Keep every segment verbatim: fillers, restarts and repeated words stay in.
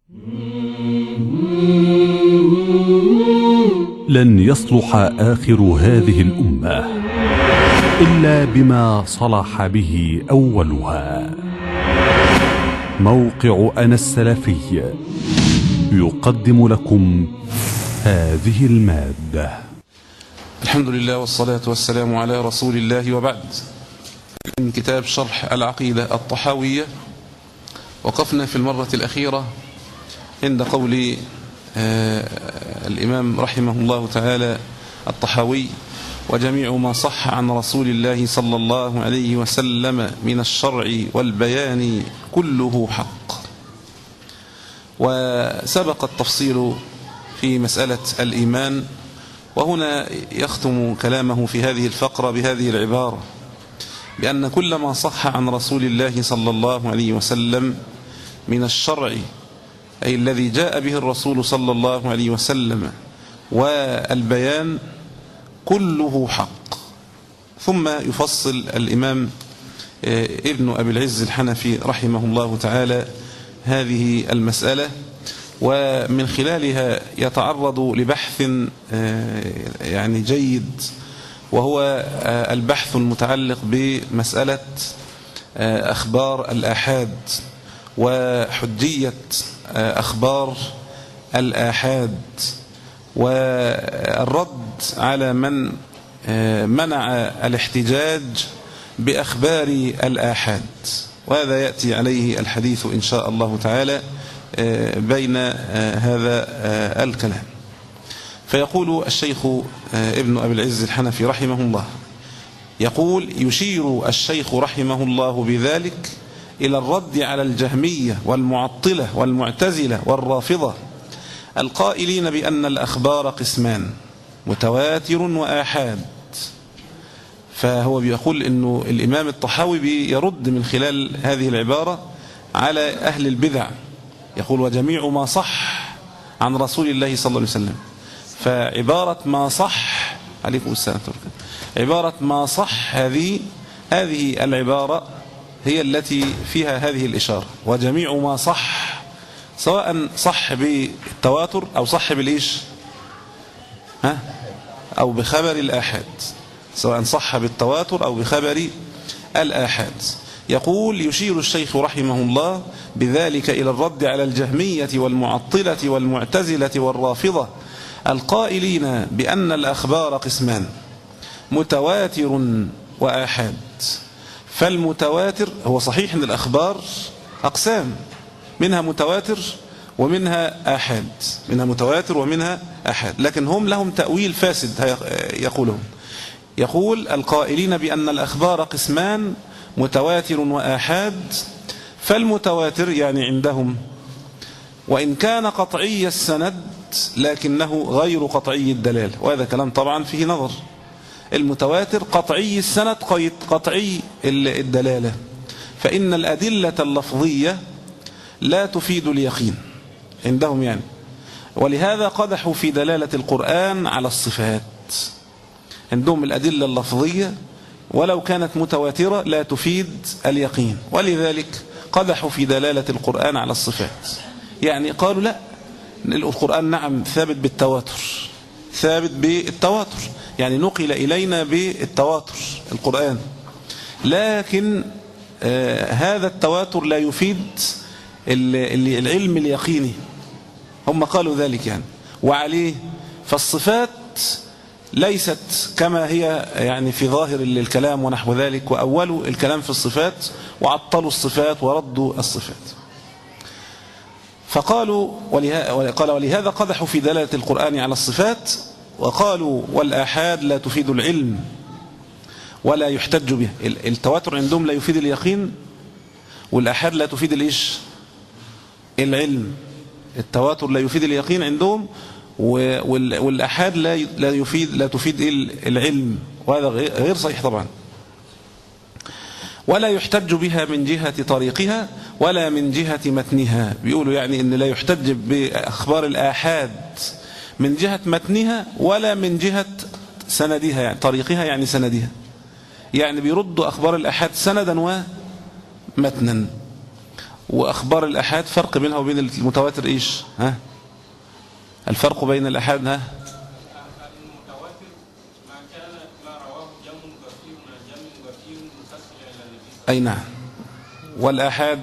لن يصلح آخر هذه الأمة إلا بما صلح به أولها. موقع أنا السلفي يقدم لكم هذه المادة. الحمد لله والصلاة والسلام على رسول الله، وبعد. من كتاب شرح العقيدة الطحاوية، وقفنا في المرة الأخيرة عند قول آه الإمام رحمه الله تعالى الطحاوي: وجميع ما صح عن رسول الله صلى الله عليه وسلم من الشرع والبيان كله حق. وسبق التفصيل في مسألة الإيمان، وهنا يختم كلامه في هذه الفقرة بهذه العبارة: بأن كل ما صح عن رسول الله صلى الله عليه وسلم من الشرع، أي الذي جاء به الرسول صلى الله عليه وسلم، والبيان كله حق. ثم يفصل الإمام ابن أبي العز الحنفي رحمه الله تعالى هذه المسألة، ومن خلالها يتعرض لبحث يعني جيد، وهو البحث المتعلق بمسألة أخبار الآحاد وحجية أخبار الآحاد، والرد على من منع الاحتجاج بأخبار الآحاد. وهذا يأتي عليه الحديث إن شاء الله تعالى بين هذا الكلام. فيقول الشيخ ابن أبي العز الحنفي رحمه الله، يقول: يشير الشيخ رحمه الله بذلك إلى الرد على الجهمية والمعطلة والمعتزلة والرافضة القائلين بأن الأخبار قسمان: متواتر وآحاد. فهو بيقول إنه الإمام الطحاوي بيرد من خلال هذه العبارة على أهل البدع، يقول: وجميع ما صح عن رسول الله صلى الله عليه وسلم. فعبارة ما صح، عليكم السلام، عبارة ما صح هذه هذه العبارة هي التي فيها هذه الإشارة: وجميع ما صح، سواء صح بالتواتر أو صح بالإيش ها أو بخبر الآحاد، سواء صح بالتواتر أو بخبر الآحاد. يقول: يشير الشيخ رحمه الله بذلك إلى الرد على الجهمية والمعطلة والمعتزلة والرافضة القائلين بأن الأخبار قسمان: متواتر وآحاد. فالمتواتر هو صحيح أن الأخبار أقسام، منها متواتر ومنها آحاد، منها متواتر ومنها آحاد، لكن هم لهم تأويل فاسد يقولون. يقول: القائلين بأن الأخبار قسمان: متواتر وآحاد. فالمتواتر يعني عندهم وإن كان قطعي السند لكنه غير قطعي الدلالة، وهذا كلام طبعا فيه نظر. المتواتر قطعي السند قطعي الدلالة، فإن الأدلة اللفظية لا تفيد اليقين عندهم يعني، ولهذا قدحوا في دلالة القرآن على الصفات. عندهم الأدلة اللفظية ولو كانت متواترة لا تفيد اليقين، ولذلك قدحوا في دلالة القرآن على الصفات. يعني قالوا لا، القرآن نعم ثابت بالتواتر، ثابت بالتواتر، يعني نقل إلينا بالتواتر القرآن، لكن آه هذا التواتر لا يفيد العلم اليقيني. هم قالوا ذلك يعني، وعليه فالصفات ليست كما هي يعني في ظاهر الكلام ونحو ذلك، وأولوا الكلام في الصفات وعطلوا الصفات وردوا الصفات. فقالوا قال ولهذا قدحوا في دلالة القرآن على الصفات، وقالوا والآحاد لا تفيد العلم ولا يحتج به. التواتر عندهم لا يفيد اليقين، والآحاد لا تفيد الإيش؟ العلم. التواتر لا يفيد اليقين عندهم، والآحاد لا لا يفيد لا تفيد العلم، وهذا غير صحيح طبعا. ولا يحتج بها من جهة طريقها ولا من جهة متنها. بيقولوا يعني ان لا يحتج بأخبار الآحاد من جهة متنها ولا من جهة سندها، يعني طريقها يعني سندها، يعني بيردوا أخبار الآحاد سندا ومتنا. وأخبار الآحاد فرق بينها وبين المتواتر إيش؟ ها؟ الفرق بين الآحاد ها؟ أي نعم. والآحاد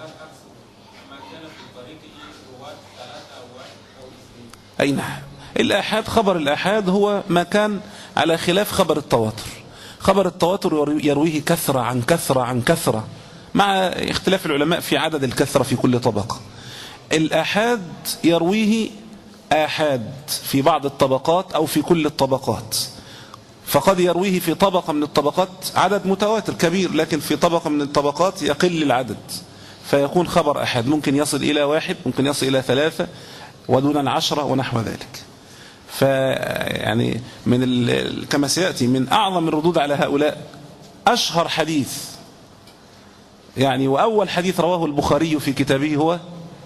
أي نعم. الآحاد خبر الآحاد هو ما كان على خلاف خبر التواتر. خبر التواتر يرويه كثرة عن كثرة عن كثرة مع اختلاف العلماء في عدد الكثرة في كل طبقة. الآحاد يرويه آحاد في بعض الطبقات أو في كل الطبقات، فقد يرويه في طبقة من الطبقات عدد متواتر كبير، لكن في طبقة من الطبقات يقل العدد فيكون خبر أحد، ممكن يصل إلى واحد، ممكن يصل إلى ثلاثة ودون العشرة ونحو ذلك. فيعني من كما سيأتي من أعظم الردود على هؤلاء أشهر حديث يعني وأول حديث رواه البخاري في كتابه هو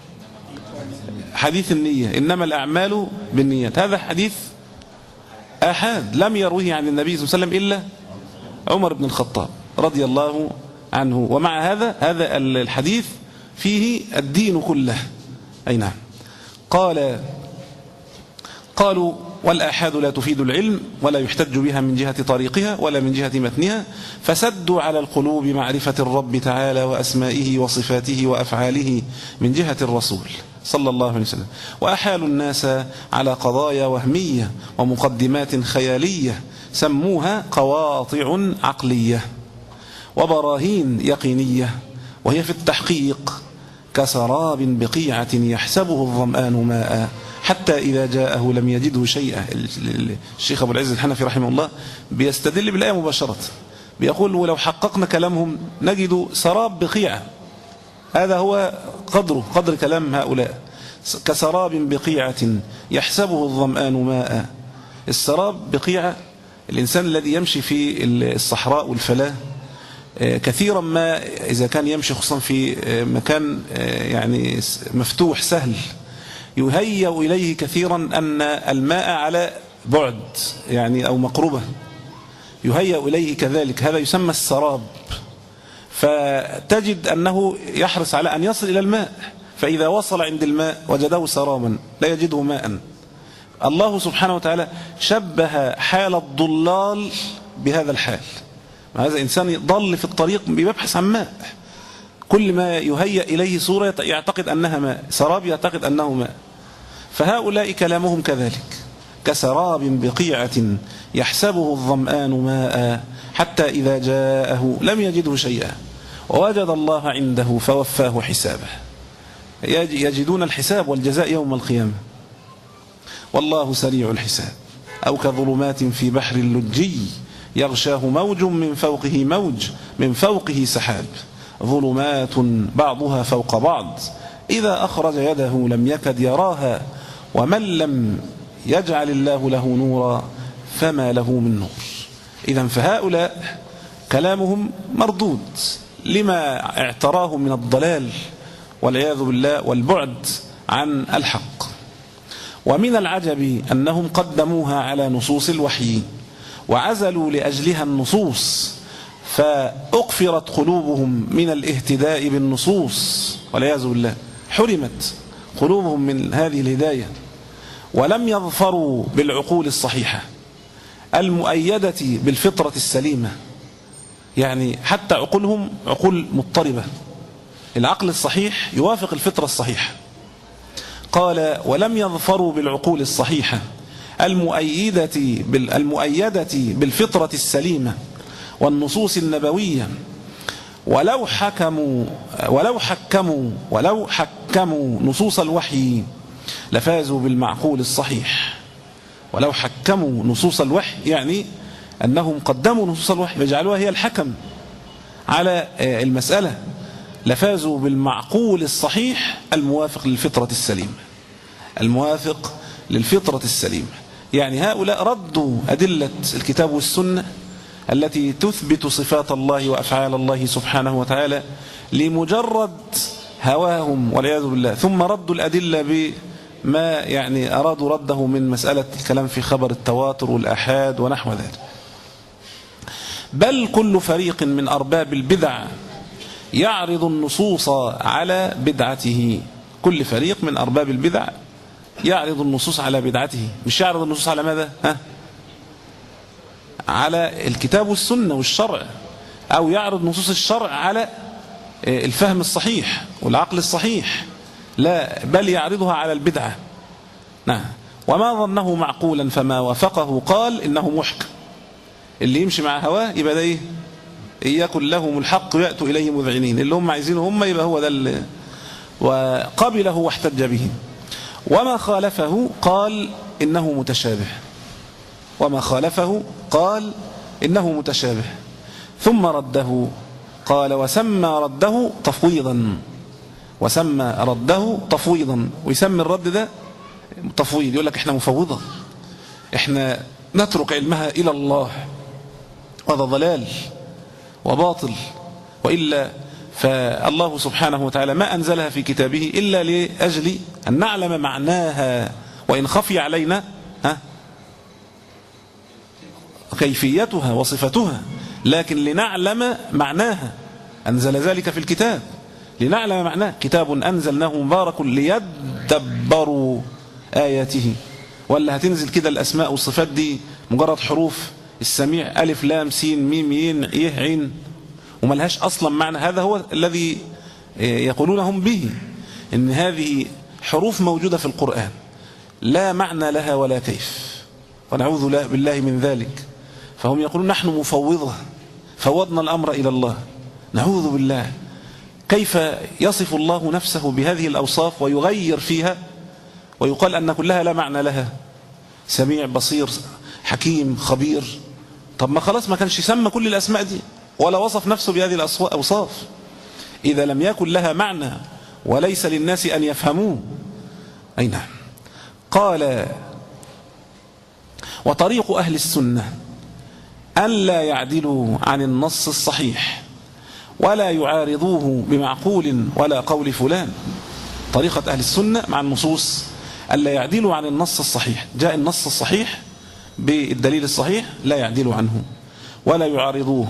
حديث النية، إنما الأعمال بالنيات. هذا حديث آحاد لم يروه عن النبي صلى الله عليه وسلم إلا عمر بن الخطاب رضي الله عنه، ومع هذا هذا الحديث فيه الدين كله. أي نعم. قال قالوا والآحاد لا تفيد العلم ولا يحتج بها من جهة طريقها ولا من جهة متنها، فسدوا على القلوب معرفة الرب تعالى وأسمائه وصفاته وأفعاله من جهة الرسول صلى الله عليه وسلم، وأحالوا الناس على قضايا وهمية ومقدمات خيالية سموها قواطع عقلية وبراهين يقينية، وهي في التحقيق كسراب بقيعة يحسبه الظمآن ماء حتى إذا جاءه لم يجده شيئا. الشيخ أبو العز الحنفي رحمه الله بيستدل بالآية مباشرة، بيقول ولو حققنا كلامهم نجد سراب بقيعة، هذا هو قدره قدر كلام هؤلاء، كسراب بقيعة يحسبه الظمآن ماء. السراب بقيعة، الإنسان الذي يمشي في الصحراء والفلاة كثيرا ما إذا كان يمشي خصوصا في مكان يعني مفتوح سهل يهيأ إليه كثيرا أن الماء على بعد يعني أو مقربة، يهيأ إليه كذلك، هذا يسمى السراب. فتجد أنه يحرص على أن يصل إلى الماء، فإذا وصل عند الماء وجده سرابا لا يجده ماء. الله سبحانه وتعالى شبه حال الضلال بهذا الحال، هذا إنسان ضل في الطريق بيبحث عن ماء، كل ما يهيأ إليه صورة يعتقد أنها ماء، سراب يعتقد أنه ماء. فهؤلاء كلامهم كذلك، كسراب بقيعة يحسبه الظمآن ماء حتى إذا جاءه لم يجده شيئا ووجد الله عنده فوفاه حسابه. يجدون الحساب والجزاء يوم القيامة، والله سريع الحساب. أو كظلمات في بحر اللجي يغشاه موج من فوقه موج من فوقه سحاب ظلمات بعضها فوق بعض إذا أخرج يده لم يكد يراها ومن لم يجعل الله له نورا فما له من نور. إذن فهؤلاء كلامهم مردود لما اعتراه من الضلال والعياذ بالله والبعد عن الحق. ومن العجب أنهم قدموها على نصوص الوحي وعزلوا لأجلها النصوص، فأقفرت قلوبهم من الاهتداء بالنصوص والعياذ بالله، حرمت قلوبهم من هذه الهداية، ولم يظفروا بالعقول الصحيحة المؤيدة بالفطرة السليمة. يعني حتى عقولهم عقول مضطربة، العقل الصحيح يوافق الفطرة الصحيحة. قال ولم يظفروا بالعقول الصحيحة المؤيدة المؤيدة بالفطرة السليمة والنصوص النبوية، ولو حكموا ولو حكموا ولو حكموا نصوص الوحي لفازوا بالمعقول الصحيح. ولو حكموا نصوص الوحي يعني أنهم قدموا نصوص الوحي وجعلوها هي الحكم على المسألة، لفازوا بالمعقول الصحيح الموافق للفطرة السليمة، الموافق للفطرة السليمة. يعني هؤلاء ردوا أدلة الكتاب والسنة التي تثبت صفات الله وأفعال الله سبحانه وتعالى لمجرد هواهم والعياذ بالله، ثم ردوا الأدلة بما يعني أرادوا رده من مسألة الكلام في خبر التواتر والآحاد ونحو ذلك. بل كل فريق من أرباب البدع يعرض النصوص على بدعته. كل فريق من أرباب البدع يعرض النصوص على بدعته. مش يعرض النصوص على ماذا؟ ها؟ على الكتاب والسنة والشرع، أو يعرض نصوص الشرع على الفهم الصحيح والعقل الصحيح، لا، بل يعرضها على البدعة. نعم. وما ظنه معقولا فما وافقه قال إنه محكم. اللي يمشي مع هواه يبقى ده إيه؟ إن يكن لهم الحق يأتوا إليه مذعنين، اللي هم عايزينه هم يبقى هو ده اللي وقبله واحتج به. وما خالفه قال إنه متشابه، وما خالفه قال إنه متشابه، ثم رده. قال وسمى رده تفويضا، وسمى رده تفويضا، ويسمي الرد ده تفويض. يقول لك احنا مفوضة، احنا نترك علمها إلى الله، هذا ضلال وباطل، وإلا فالله سبحانه وتعالى ما أنزلها في كتابه إلا لأجل أن نعلم معناها، وإن خفي علينا ها كيفيتها وصفتها، لكن لنعلم معناها. أنزل ذلك في الكتاب لنعلم معناه. كتاب أنزلناه مبارك ليدبروا آياته. ولا هتنزل كده الأسماء والصفات دي مجرد حروف السميع ألف لام سين ميم ين يه عين وملهاش أصلا معنى؟ هذا هو الذي يقولون هم به، إن هذه حروف موجودة في القرآن لا معنى لها ولا كيف، ونعوذ بالله من ذلك. فهم يقولون نحن مفوضة، فوضنا الأمر إلى الله، نعوذ بالله. كيف يصف الله نفسه بهذه الأوصاف ويغير فيها ويقال أن كلها لا معنى لها؟ سميع بصير حكيم خبير. طب ما خلاص ما كانش يسمى كل الأسماء دي ولا وصف نفسه بهذه الأوصاف إذا لم يكن لها معنى وليس للناس أن يفهموه. أي نعم. قال وطريق أهل السنة أن لا يعدلوا عن النص الصحيح ولا يعارضوه بمعقول ولا قول فلان. طريقة أهل السنة مع النصوص أن لا يعدلوا عن النص الصحيح. جاء النص الصحيح بالدليل الصحيح لا يعدلوا عنه ولا يعارضوه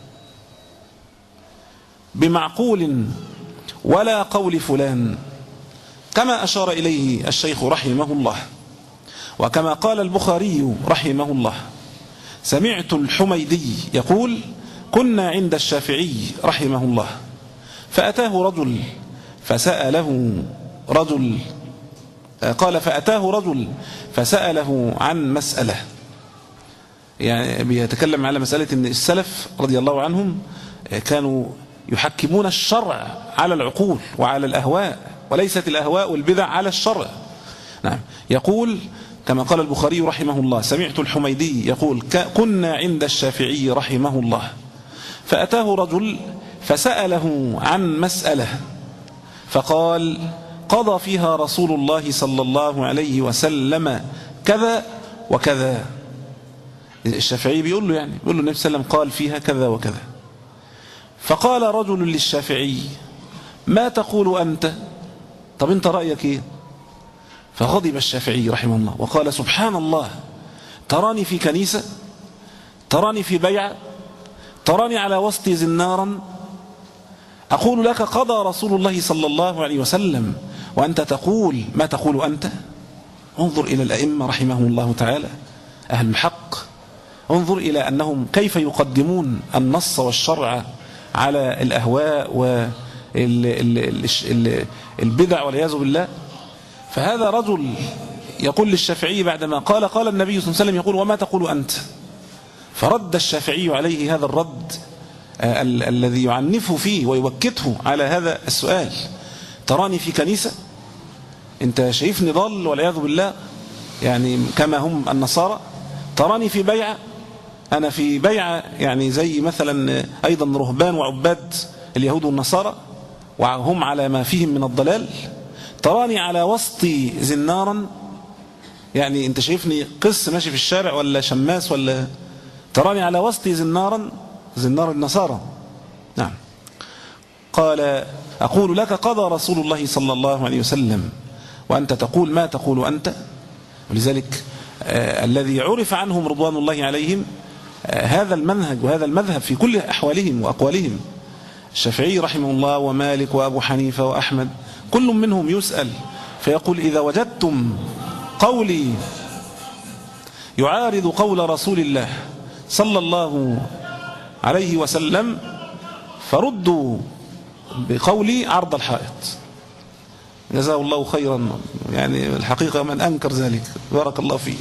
بمعقول ولا قول فلان، كما أشار إليه الشيخ رحمه الله، وكما قال البخاري رحمه الله. سمعت الحميدي يقول كنا عند الشافعي رحمه الله فأتاه رجل فسأله رجل قال فأتاه رجل فسأله عن مسألة، يعني بيتكلم على مسألة أن السلف رضي الله عنهم كانوا يحكمون الشرع على العقول وعلى الأهواء، وليست الأهواء والبدع على الشرع. نعم. يقول كما قال البخاري رحمه الله سمعت الحميدي يقول كنا عند الشافعي رحمه الله فأتاه رجل فسأله عن مسألة فقال قضى فيها رسول الله صلى الله عليه وسلم كذا وكذا. الشافعي بيقول له يعني بيقول له النبي صلى الله عليه وسلم قال فيها كذا وكذا. فقال رجل للشافعي ما تقول أنت؟ طب أنت رأيك إيه؟ فغضب الشافعي رحمه الله وقال سبحان الله، تراني في كنيسة، تراني في بيع، تراني على وسط زنارا، أقول لك قضى رسول الله صلى الله عليه وسلم وأنت تقول ما تقول أنت؟ انظر إلى الأئمة رحمهم الله تعالى أهل الحق، انظر إلى أنهم كيف يقدمون النص والشرع على الأهواء والبدع والعياذ بالله. فهذا رجل يقول للشافعي بعدما قال قال النبي صلى الله عليه وسلم يقول وما تقول أنت؟ فرد الشافعي عليه هذا الرد ال الذي يعنفه فيه ويوكته على هذا السؤال. تراني في كنيسة؟ انت شايفني ضال والعياذ بالله، يعني كما هم النصارى. تراني في بيعة، أنا في بيعة يعني زي مثلا أيضا رهبان وعباد اليهود والنصارى وهم على ما فيهم من الضلال. تراني على وسط زنارا، يعني انت شايفني قس ماشي في الشارع ولا شماس ولا؟ تراني على وسط زنارا، زنار النصارى. نعم. قال أقول لك قضى رسول الله صلى الله عليه وسلم وأنت تقول ما تقول أنت. ولذلك آه الذي عرف عنهم رضوان الله عليهم آه هذا المنهج وهذا المذهب في كل أحوالهم وأقوالهم، الشافعي رحمه الله ومالك وأبو حنيفة وأحمد كل منهم يسأل فيقول إذا وجدتم قولي يعارض قول رسول الله صلى الله عليه وسلم فردوا بقولي عرض الحائط. جزاه الله خيرا، يعني الحقيقة من أنكر ذلك بارك الله فيه.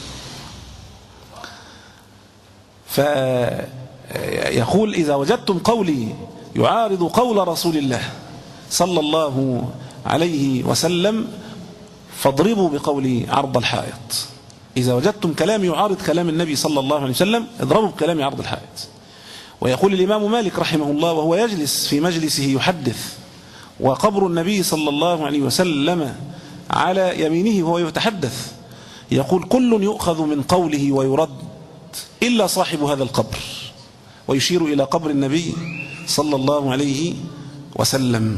فيقول إذا وجدتم قولي يعارض قول رسول الله صلى الله عليه وسلم فاضربوا بقولي عرض الحائط. إذا وجدتم كلام يعارض كلام النبي صلى الله عليه وسلم اضربوا بكلام عرض الحائط. ويقول الإمام مالك رحمه الله وهو يجلس في مجلسه يحدث وقبر النبي صلى الله عليه وسلم على يمينه وهو يتحدث، يقول كل يؤخذ من قوله ويرد إلا صاحب هذا القبر، ويشير إلى قبر النبي صلى الله عليه وسلم.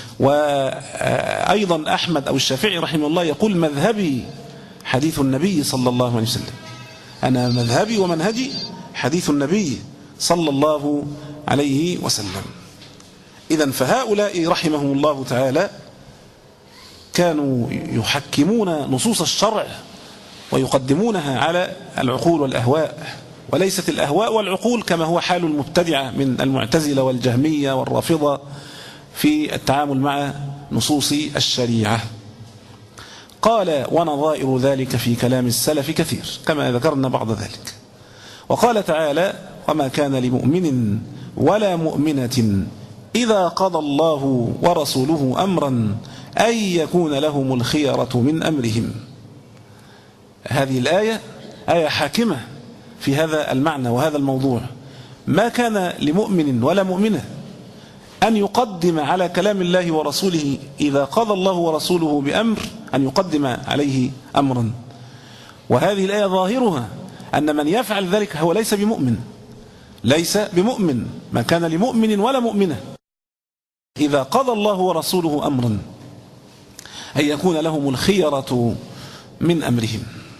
وأيضا أحمد أو الشافعي رحمه الله يقول مذهبي حديث النبي صلى الله عليه وسلم، أنا مذهبي ومنهجي حديث النبي صلى الله عليه وسلم. إذن فهؤلاء رحمهم الله تعالى كانوا يحكمون نصوص الشرع ويقدمونها على العقول والأهواء، وليست الأهواء والعقول كما هو حال المبتدعة من المعتزلة والجهمية والرافضة في التعامل مع نصوص الشريعة. قال ونظائر ذلك في كلام السلف كثير كما ذكرنا بعض ذلك. وقال تعالى وما كان لمؤمن ولا مؤمنة إذا قضى الله ورسوله أمرا أن يكون لهم الخيرة من أمرهم. هذه الآية آية حاكمة في هذا المعنى وهذا الموضوع. ما كان لمؤمن ولا مؤمنة أن يقدم على كلام الله ورسوله إذا قضى الله ورسوله بأمر أن يقدم عليه أمرا. وهذه الآية ظاهرها أن من يفعل ذلك هو ليس بمؤمن، ليس بمؤمن. ما كان لمؤمن ولا مؤمنة إذا قضى الله ورسوله أمرا أن يكون لهم الخيرة من أمرهم.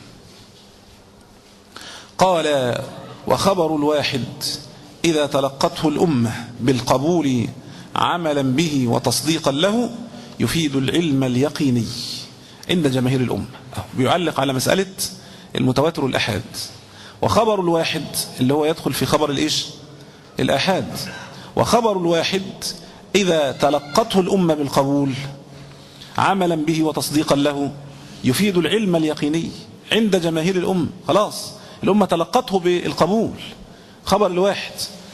قال وخبر الواحد إذا تلقته الأمة بالقبول عملا به وتصديقا له يفيد العلم اليقيني عند جماهير الأمة. بيعلق على مسألة المتواتر والأحاد. وخبر الواحد اللي هو يدخل في خبر الإيش الأحاد. وخبر الواحد إذا تلقته الأمة بالقبول عملا به وتصديقا له يفيد العلم اليقيني عند جماهير الأمة. خلاص الأمة تلقته بالقبول خبر الواحد،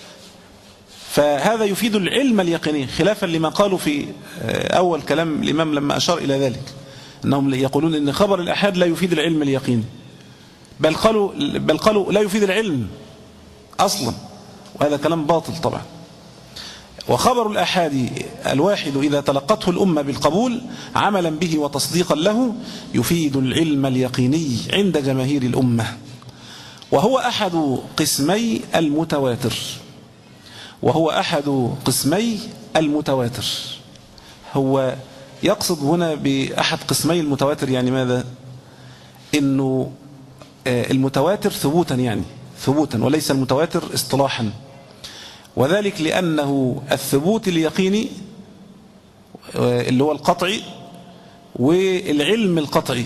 فهذا يفيد العلم اليقيني خلافا لما قالوا في أول كلام الإمام لما أشار إلى ذلك، أنهم يقولون أن خبر الأحاد لا يفيد العلم اليقيني، بل قالوا, بل قالوا لا يفيد العلم أصلا، وهذا كلام باطل طبعا. وخبر الأحاد الواحد إذا تلقته الأمة بالقبول عملا به وتصديقا له يفيد العلم اليقيني عند جماهير الأمة. وهو أحد قسمي المتواتر وهو أحد قسمي المتواتر هو يقصد هنا بأحد قسمي المتواتر يعني ماذا؟ إنه المتواتر ثبوتا، يعني ثبوتا، وليس المتواتر اصطلاحا. وذلك لأنه الثبوت اليقيني اللي هو القطعي والعلم القطعي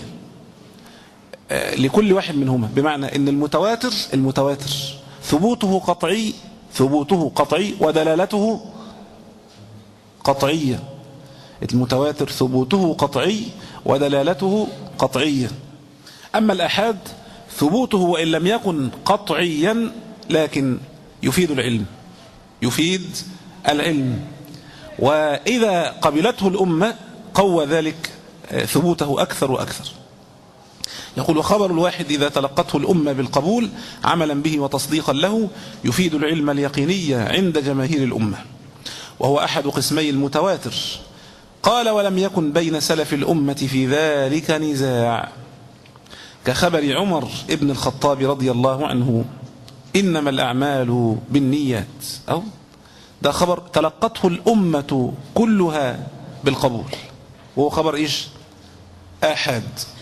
لكل واحد منهما، بمعنى ان المتواتر المتواتر ثبوته قطعي ثبوته قطعي ودلالته قطعية. المتواتر ثبوته قطعي ودلالته قطعية. أما الأحاد ثبوته وإن لم يكن قطعيا لكن يفيد العلم يفيد العلم وإذا قبلته الأمة قوى ذلك ثبوته أكثر وأكثر. يقول وخبر الواحد إذا تلقته الأمة بالقبول عملا به وتصديقا له يفيد العلم اليقيني عند جماهير الأمة، وهو أحد قسمي المتواتر. قال ولم يكن بين سلف الأمة في ذلك نزاع، كخبر عمر ابن الخطاب رضي الله عنه إنما الأعمال بالنيات، أو ده خبر تلقته الأمة كلها بالقبول، وهو خبر إيش؟ آحاد.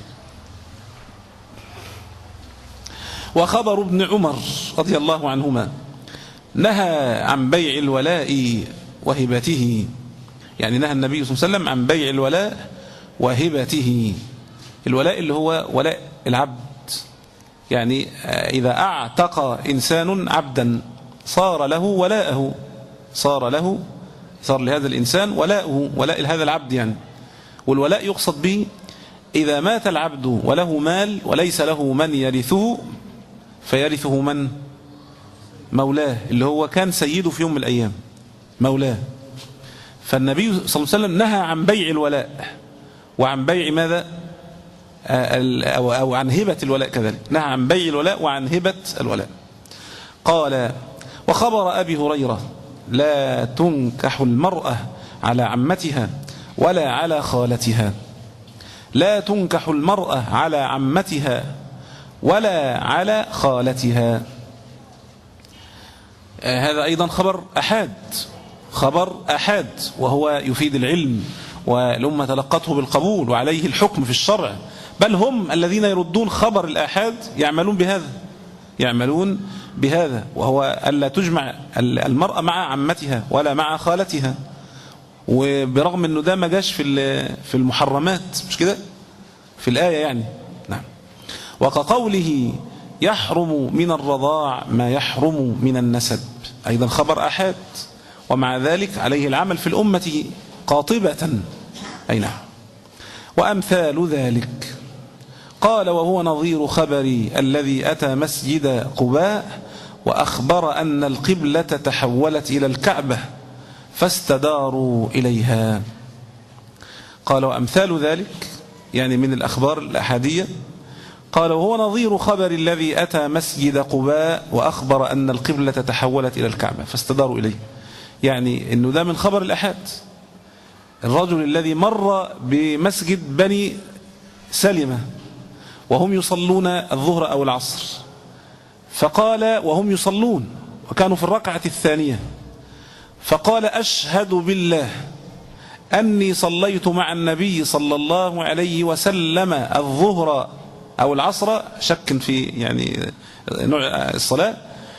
وخبر ابن عمر رضي الله عنهما نهى عن بيع الولاء وهبته، يعني نهى النبي صلى الله عليه وسلم عن بيع الولاء وهبته. الولاء اللي هو ولاء العبد، يعني إذا أعتق إنسان عبدا صار له ولاءه، صار له صار لهذا الإنسان ولاءه، ولاء هذا العبد يعني. والولاء يقصد به إذا مات العبد وله مال وليس له من يرثه فيرثه من؟ مولاه، اللي هو كان سيده في يوم من الأيام، مولاه. فالنبي صلى الله عليه وسلم نهى عن بيع الولاء وعن بيع ماذا؟ أو عن هبة الولاء كذلك، نهى عن بيع الولاء وعن هبة الولاء. قال: وخبر أبي هريرة: لا تنكح المرأة على عمتها ولا على خالتها. لا تنكح المرأة على عمتها ولا على خالتها. هذا أيضا خبر أحاد، خبر أحاد، وهو يفيد العلم، والأمة تلقته بالقبول وعليه الحكم في الشرع، بل هم الذين يردون خبر الآحاد يعملون بهذا، يعملون بهذا، وهو ألا تجمع المرأة مع عمتها ولا مع خالتها. وبرغم أنه ده ما جاش في في المحرمات، مش كده في الآية يعني. نعم. وكقوله: يحرم من الرضاع ما يحرم من النسب، أيضا خبر أحاد، ومع ذلك عليه العمل في الأمة قاطبة. أي نعم. وأمثال ذلك. قال: وهو نظير خبري الذي أتى مسجد قباء وأخبر أن القبلة تحولت إلى الكعبة فاستداروا إليها. قال: وأمثال ذلك، يعني من الأخبار الأحادية. قال: وهو نظير خبر الذي أتى مسجد قباء وأخبر أن القبلة تحولت إلى الكعبة فاستداروا إليه، يعني أنه ده من خبر الأحاد. الرجل الذي مر بمسجد بني سلمة وهم يصلون الظهر أو العصر، فقال وهم يصلون وكانوا في الركعة الثانية، فقال: أشهد بالله أني صليت مع النبي صلى الله عليه وسلم الظهر أو العصر، شك في يعني نوع الصلاة،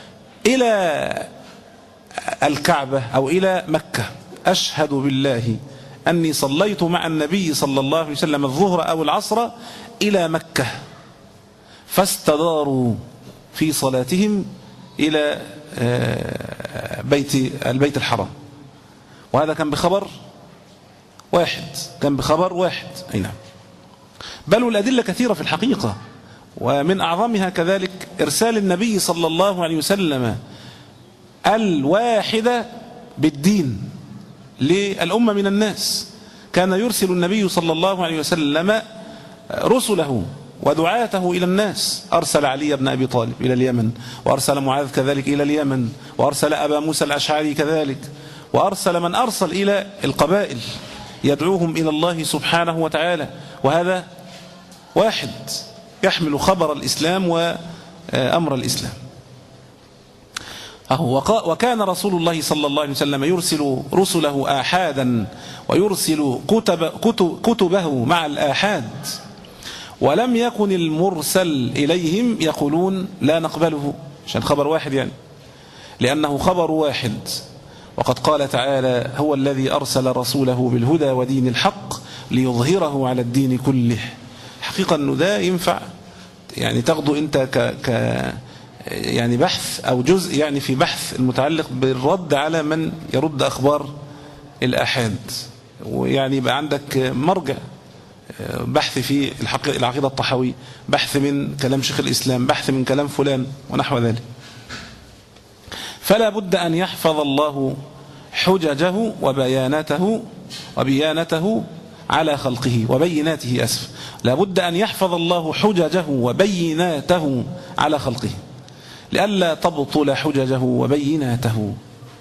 إلى الكعبة أو إلى مكة. أشهد بالله أني صليت مع النبي صلى الله عليه وسلم الظهر أو العصر إلى مكة فاستداروا في صلاتهم إلى بيت البيت الحرام. وهذا كان بخبر واحد، كان بخبر واحد. أي نعم. بل والأدلة كثيرة في الحقيقة، ومن أعظمها كذلك إرسال النبي صلى الله عليه وسلم الواحدة بالدين للأمة من الناس. كان يرسل النبي صلى الله عليه وسلم رسله ودعاته إلى الناس. أرسل علي بن أبي طالب إلى اليمن، وأرسل معاذ كذلك إلى اليمن، وأرسل أبا موسى الأشعري كذلك، وأرسل من أرسل إلى القبائل يدعوهم إلى الله سبحانه وتعالى. وهذا واحد يحمل خبر الإسلام وأمر الإسلام. وكان رسول الله صلى الله عليه وسلم يرسل رسله آحادا ويرسل كتب كتبه مع الآحاد، ولم يكن المرسل إليهم يقولون لا نقبله، عشان خبر واحد يعني، لأنه خبر واحد. وقد قال تعالى: هو الذي أرسل رسوله بالهدى ودين الحق ليظهره على الدين كله. حقيقة أنه ده ينفع يعني تاخده أنت ك, ك يعني بحث أو جزء يعني في بحث المتعلق بالرد على من يرد أخبار الآحاد، ويعني يبقى عندك مرجع بحث في العقيدة الطحاوية، بحث من كلام شيخ الإسلام، بحث من كلام فلان ونحو ذلك. فلا بد أن يحفظ الله حججه وبياناته وبيانته على خلقه وبيناته أسف لا بد أن يحفظ الله حججه وبيناته على خلقه لئلا تبطل حججه وبيناته.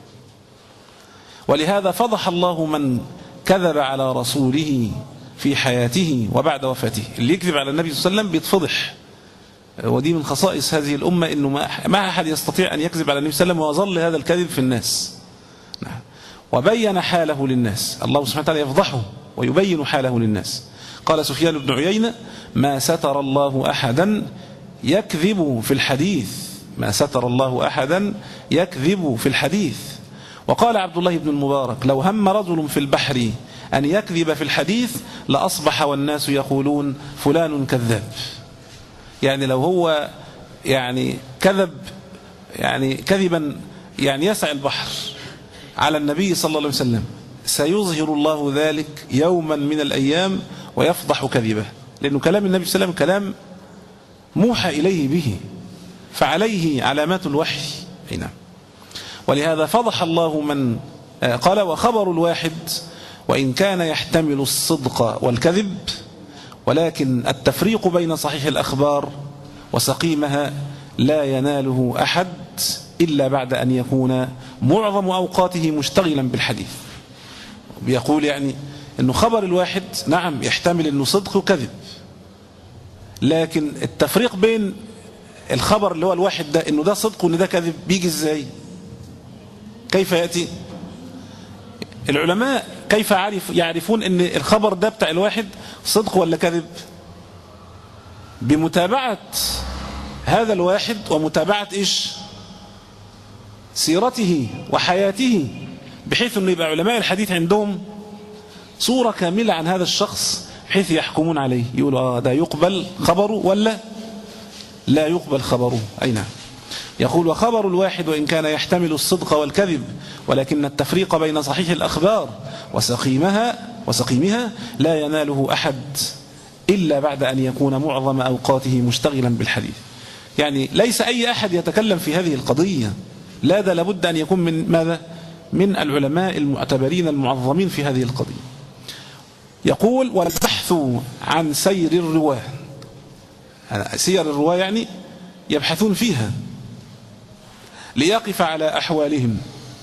ولهذا فضح الله من كذب على رسوله في حياته وبعد وفاته. اللي يكذب على النبي صلى الله عليه وسلم بيتفضح، ودي من خصائص هذه الأمة، إنه ما أحد يستطيع أن يكذب على النبي صلى الله عليه وسلم ويظل هذا الكذب في الناس. وبين حاله للناس، الله سبحانه وتعالى يفضحه ويبين حاله للناس. قال سفيان بن عيينة: ما ستر الله أحدا يكذب في الحديث، ما ستر الله أحدا يكذب في الحديث وقال عبد الله بن المبارك: لو هم رجل في البحر أن يكذب في الحديث لأصبح والناس يقولون فلان كذاب. يعني لو هو يعني كذب يعني كذبا يعني يسع البحر على النبي صلى الله عليه وسلم، سيظهر الله ذلك يوما من الأيام ويفضح كذبه، لأنه كلام النبي صلى الله عليه وسلم كلام موحى إليه به، فعليه علامات الوحي. نعم. ولهذا فضح الله من قال: وخبر الواحد وإن كان يحتمل الصدق والكذب، ولكن التفريق بين صحيح الأخبار وسقيمها لا يناله أحد إلا بعد أن يكون معظم أوقاته مشتغلا بالحديث. بيقول يعني أنه خبر الواحد نعم يحتمل أنه صدق وكذب، لكن التفريق بين الخبر اللي هو الواحد ده أنه ده صدق وأنه ده كذب بيجي إزاي؟ كيف يأتي؟ العلماء كيف يعرف يعرفون أن الخبر ده بتاع الواحد صدق ولا كذب؟ بمتابعة هذا الواحد ومتابعة إيش؟ سيرته وحياته، بحيث أنه يبقى علماء الحديث عندهم صورة كاملة عن هذا الشخص، بحيث يحكمون عليه، يقولوا آه ده يقبل خبره ولا لا يقبل خبره. أي نعم. يقول: وخبر الواحد وإن كان يحتمل الصدق والكذب، ولكن التفريق بين صحيح الأخبار وسقيمها وسقيمها لا يناله أحد إلا بعد أن يكون معظم أوقاته مشتغلا بالحديث. يعني ليس أي أحد يتكلم في هذه القضية، لا ده لابد أن يكون من ماذا؟ من العلماء المعتبرين المعظمين في هذه القضية. يقول: والبحث عن سير الرواة، سير الرواة يعني يبحثون فيها ليقف على أحوالهم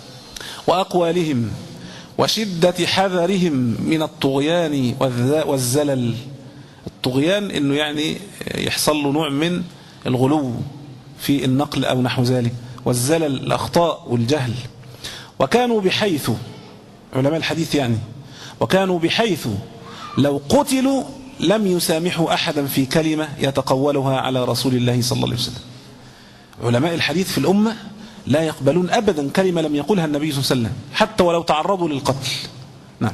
وأقوالهم وشدة حذرهم من الطغيان والزلل. الطغيان إنه يعني يحصل له نوع من الغلو في النقل أو نحو ذلك، والزلل الأخطاء والجهل. وكانوا بحيث علماء الحديث يعني وكانوا بحيث لو قتلوا لم يسامحوا أحدا في كلمة يتقولها على رسول الله صلى الله عليه وسلم. علماء الحديث في الأمة لا يقبلون أبدا كلمة لم يقولها النبي صلى الله عليه وسلم حتى ولو تعرضوا للقتل. نعم.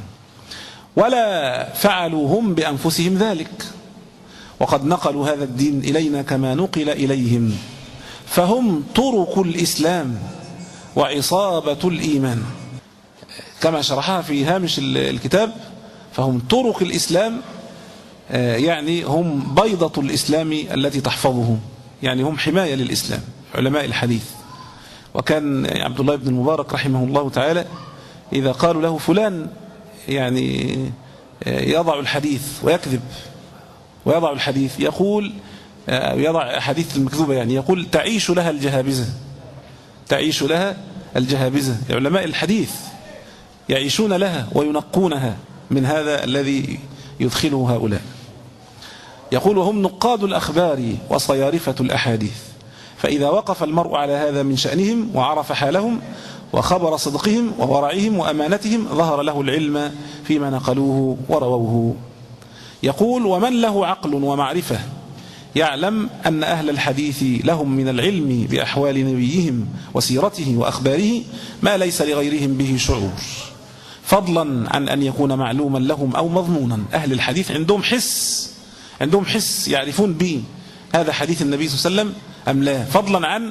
ولا فعلوا هم بأنفسهم ذلك، وقد نقلوا هذا الدين إلينا كما نقل إليهم، فهم طرق الإسلام وعصابة الإيمان، كما شرحها في هامش الكتاب. فهم طرق الإسلام، يعني هم بيضة الإسلام التي تحفظه، يعني هم حماية للإسلام علماء الحديث. وكان عبد الله بن المبارك رحمه الله تعالى إذا قالوا له فلان يعني يضع الحديث ويكذب ويضع الحديث، يقول يضع حديث المكذوبة، يعني يقول: تعيش لها الجهابزة، تعيش لها الجهابزة. علماء الحديث يعيشون لها وينقونها من هذا الذي يدخله هؤلاء. يقول: وهم نقاد الأخبار وصيارفة الأحاديث، فإذا وقف المرء على هذا من شأنهم وعرف حالهم وخبر صدقهم وورعهم وأمانتهم ظهر له العلم فيما نقلوه ورووه. يقول: ومن له عقل ومعرفة يعلم أن أهل الحديث لهم من العلم بأحوال نبيهم وسيرته وأخباره ما ليس لغيرهم به شعور، فضلا عن أن يكون معلوما لهم أو مضمونا. أهل الحديث عندهم حس، عندهم حس يعرفون به هذا حديث النبي صلى الله عليه وسلم أم لا، فضلا عن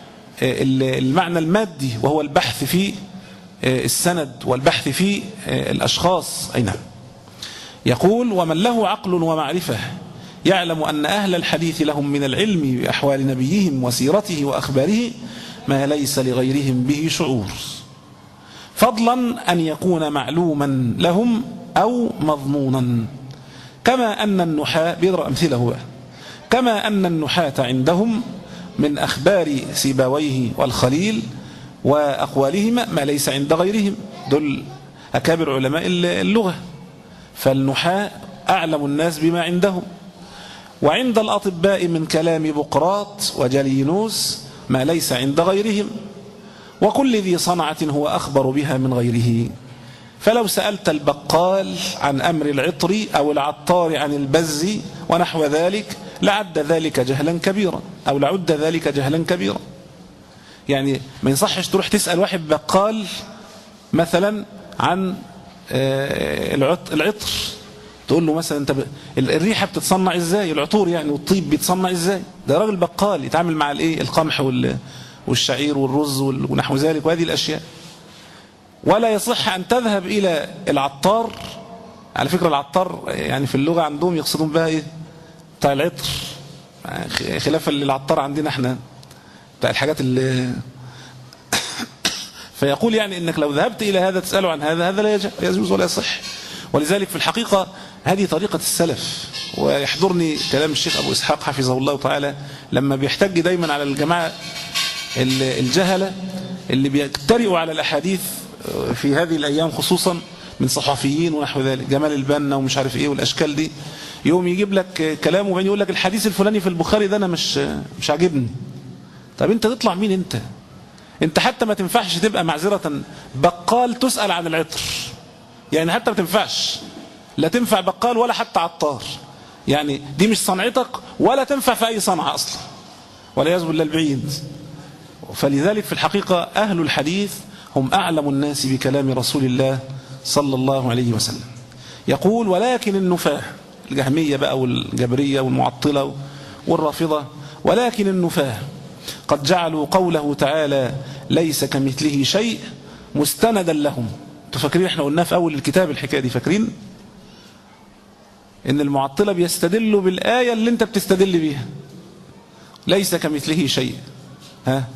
المعنى المادي وهو البحث في السند والبحث في الأشخاص. أي نعم. يقول: ومن له عقل ومعرفة يعلم أن أهل الحديث لهم من العلم بأحوال نبيهم وسيرته وأخباره ما ليس لغيرهم به شعور، فضلا أن يكون معلوما لهم أو مضمونا. كما أن النحاة بيضرب أمثله بقى كما أن النحاة عندهم من أخبار سيبويه والخليل وأقوالهما ما ليس عند غيرهم، دول أكابر علماء اللغة، فالنحاة أعلم الناس بما عندهم. وعند الأطباء من كلام بقراط وجلينوس ما ليس عند غيرهم، وكل ذي صنعة هو أخبر بها من غيره. فلو سألت البقال عن أمر العطر أو العطار عن البز ونحو ذلك لعد ذلك جهلا كبيرا أو لعد ذلك جهلا كبيرا. يعني ما ينصحش تروح تسأل واحد بقال مثلا عن العطر، تقول له مثلا انت ب... الريحه بتتصنع ازاي، العطور يعني والطيب بيتصنع ازاي، ده راجل بقال يتعامل مع الايه القمح وال... والشعير والرز وال... ونحو ذلك وهذه الاشياء. ولا يصح ان تذهب الى العطار، على فكره العطار يعني في اللغه عندهم يقصدون بها ايه، بتاع العطر، خلافا للعطار عندنا احنا بتاع الحاجات اللي فيقول يعني انك لو ذهبت الى هذا تساله عن هذا هذا لا يجوز ولا يصح. ولذلك في الحقيقه هذه طريقه السلف. ويحضرني كلام الشيخ ابو اسحاق حفظه الله تعالى لما بيحتج دايما على الجماعه الجهله اللي بيجترئوا على الاحاديث في هذه الايام خصوصا من صحفيين ونحو ذلك، جمال البنا ومش عارف ايه والاشكال دي، يوم يجيب لك كلام وبعدين يقول لك الحديث الفلاني في البخاري ده انا مش مش عاجبني. طب انت تطلع مين انت؟ انت حتى ما تنفعش تبقى معذرة بقال تسأل عن العطر، يعني حتى ما تنفعش، لا تنفع بقال ولا حتى عطار، يعني دي مش صنعتك ولا تنفع في اي صنعة اصلا والعياذ بالله البعيد. فلذلك في الحقيقة اهل الحديث هم اعلم الناس بكلام رسول الله صلى الله عليه وسلم. يقول ولكن النفاة، الجهمية بقى والجبرية والمعطلة والرافضة، ولكن النفاة قد جعلوا قوله تعالى ليس كمثله شيء مستندا لهم. انتوا فاكرين احنا قلنا في اول الكتاب الحكايه دي، فاكرين ان المعطله بيستدلوا بالايه اللي انت بتستدل بيها ليس كمثله شيء. ها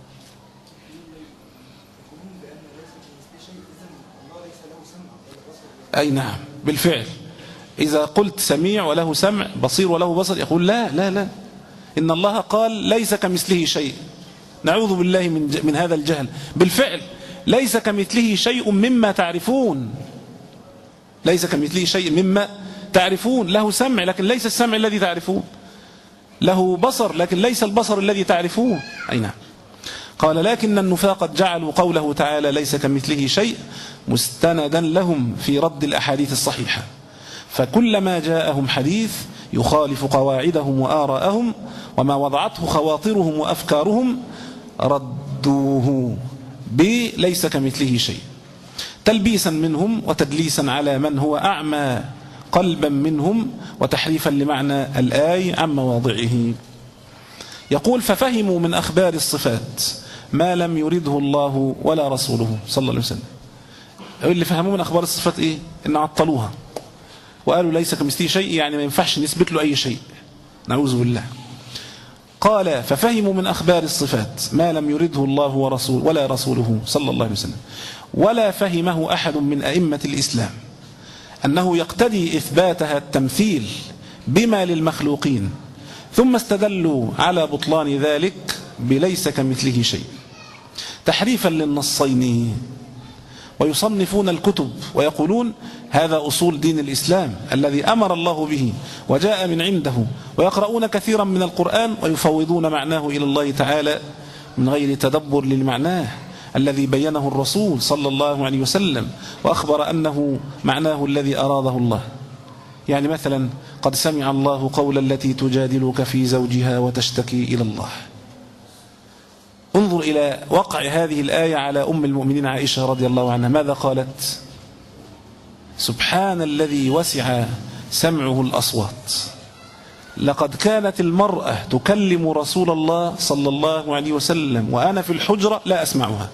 اي نعم بالفعل، اذا قلت سميع وله سمع بصير وله بصر، يقول لا لا لا، إن الله قال ليس كمثله شيء، نعوذ بالله من, من هذا الجهل. بالفعل ليس كمثله شيء مما تعرفون، ليس كمثله شيء مما تعرفون، له سمع لكن ليس السمع الذي تعرفون، له بصر لكن ليس البصر الذي تعرفون. أي نعم. قال لكن النفاة قد جعلوا قوله تعالى ليس كمثله شيء مستندا لهم في رد الأحاديث الصحيحة، فكلما جاءهم حديث يخالف قواعدهم وآراءهم وما وضعته خواطرهم وأفكارهم ردوه بليس كمثله شيء، تلبيسا منهم وتدليسا على من هو أعمى قلبا منهم وتحريفا لمعنى الآية عن مواضعه. يقول ففهموا من أخبار الصفات ما لم يرده الله ولا رسوله صلى الله عليه وسلم. اللي فهموا من أخبار الصفات إيه؟ إن عطلوها وقالوا ليس كمثله شيء، يعني ما ينفعش نثبت له أي شيء، نعوذ بالله. قال ففهموا من أخبار الصفات ما لم يرده الله ورسول ولا رسوله صلى الله عليه وسلم، ولا فهمه أحد من أئمة الإسلام أنه يقتضي إثباتها التمثيل بما للمخلوقين، ثم استدلوا على بطلان ذلك بليس كمثله شيء تحريفا للنصين. ويصنفون الكتب ويقولون هذا أصول دين الإسلام الذي أمر الله به وجاء من عنده، ويقرؤون كثيرا من القرآن ويفوضون معناه إلى الله تعالى من غير تدبر للمعناه الذي بينه الرسول صلى الله عليه وسلم وأخبر أنه معناه الذي أراده الله. يعني مثلا قد سمع الله قول التي تجادلك في زوجها وتشتكي إلى الله. انظر إلى وقع هذه الآية على أم المؤمنين عائشة رضي الله عنها، ماذا قالت؟ سبحان الذي وسع سمعه الأصوات، لقد كانت المرأة تكلم رسول الله صلى الله عليه وسلم وأنا في الحجرة لا أسمعها.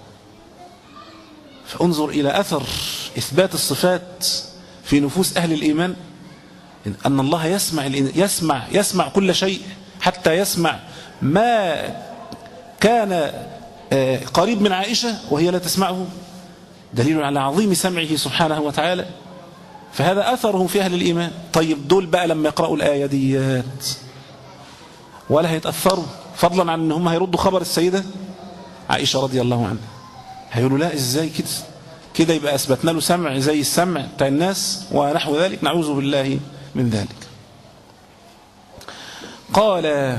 فانظر إلى أثر إثبات الصفات في نفوس أهل الإيمان، أن الله يسمع يسمع يسمع كل شيء، حتى يسمع ما كان قريب من عائشة وهي لا تسمعه، دليل على عظيم سمعه سبحانه وتعالى. فهذا أثره في أهل الإيمان. طيب دول بقى لما يقرأوا الآية ديات ولا هيتأثروا، فضلا عن أن هم هيردوا خبر السيدة عائشة رضي الله عنها، هيقولوا لا إزاي كده كده يبقى أثبتنا له سمع زي السمع بتاع الناس ونحو ذلك، نعوذ بالله من ذلك. قال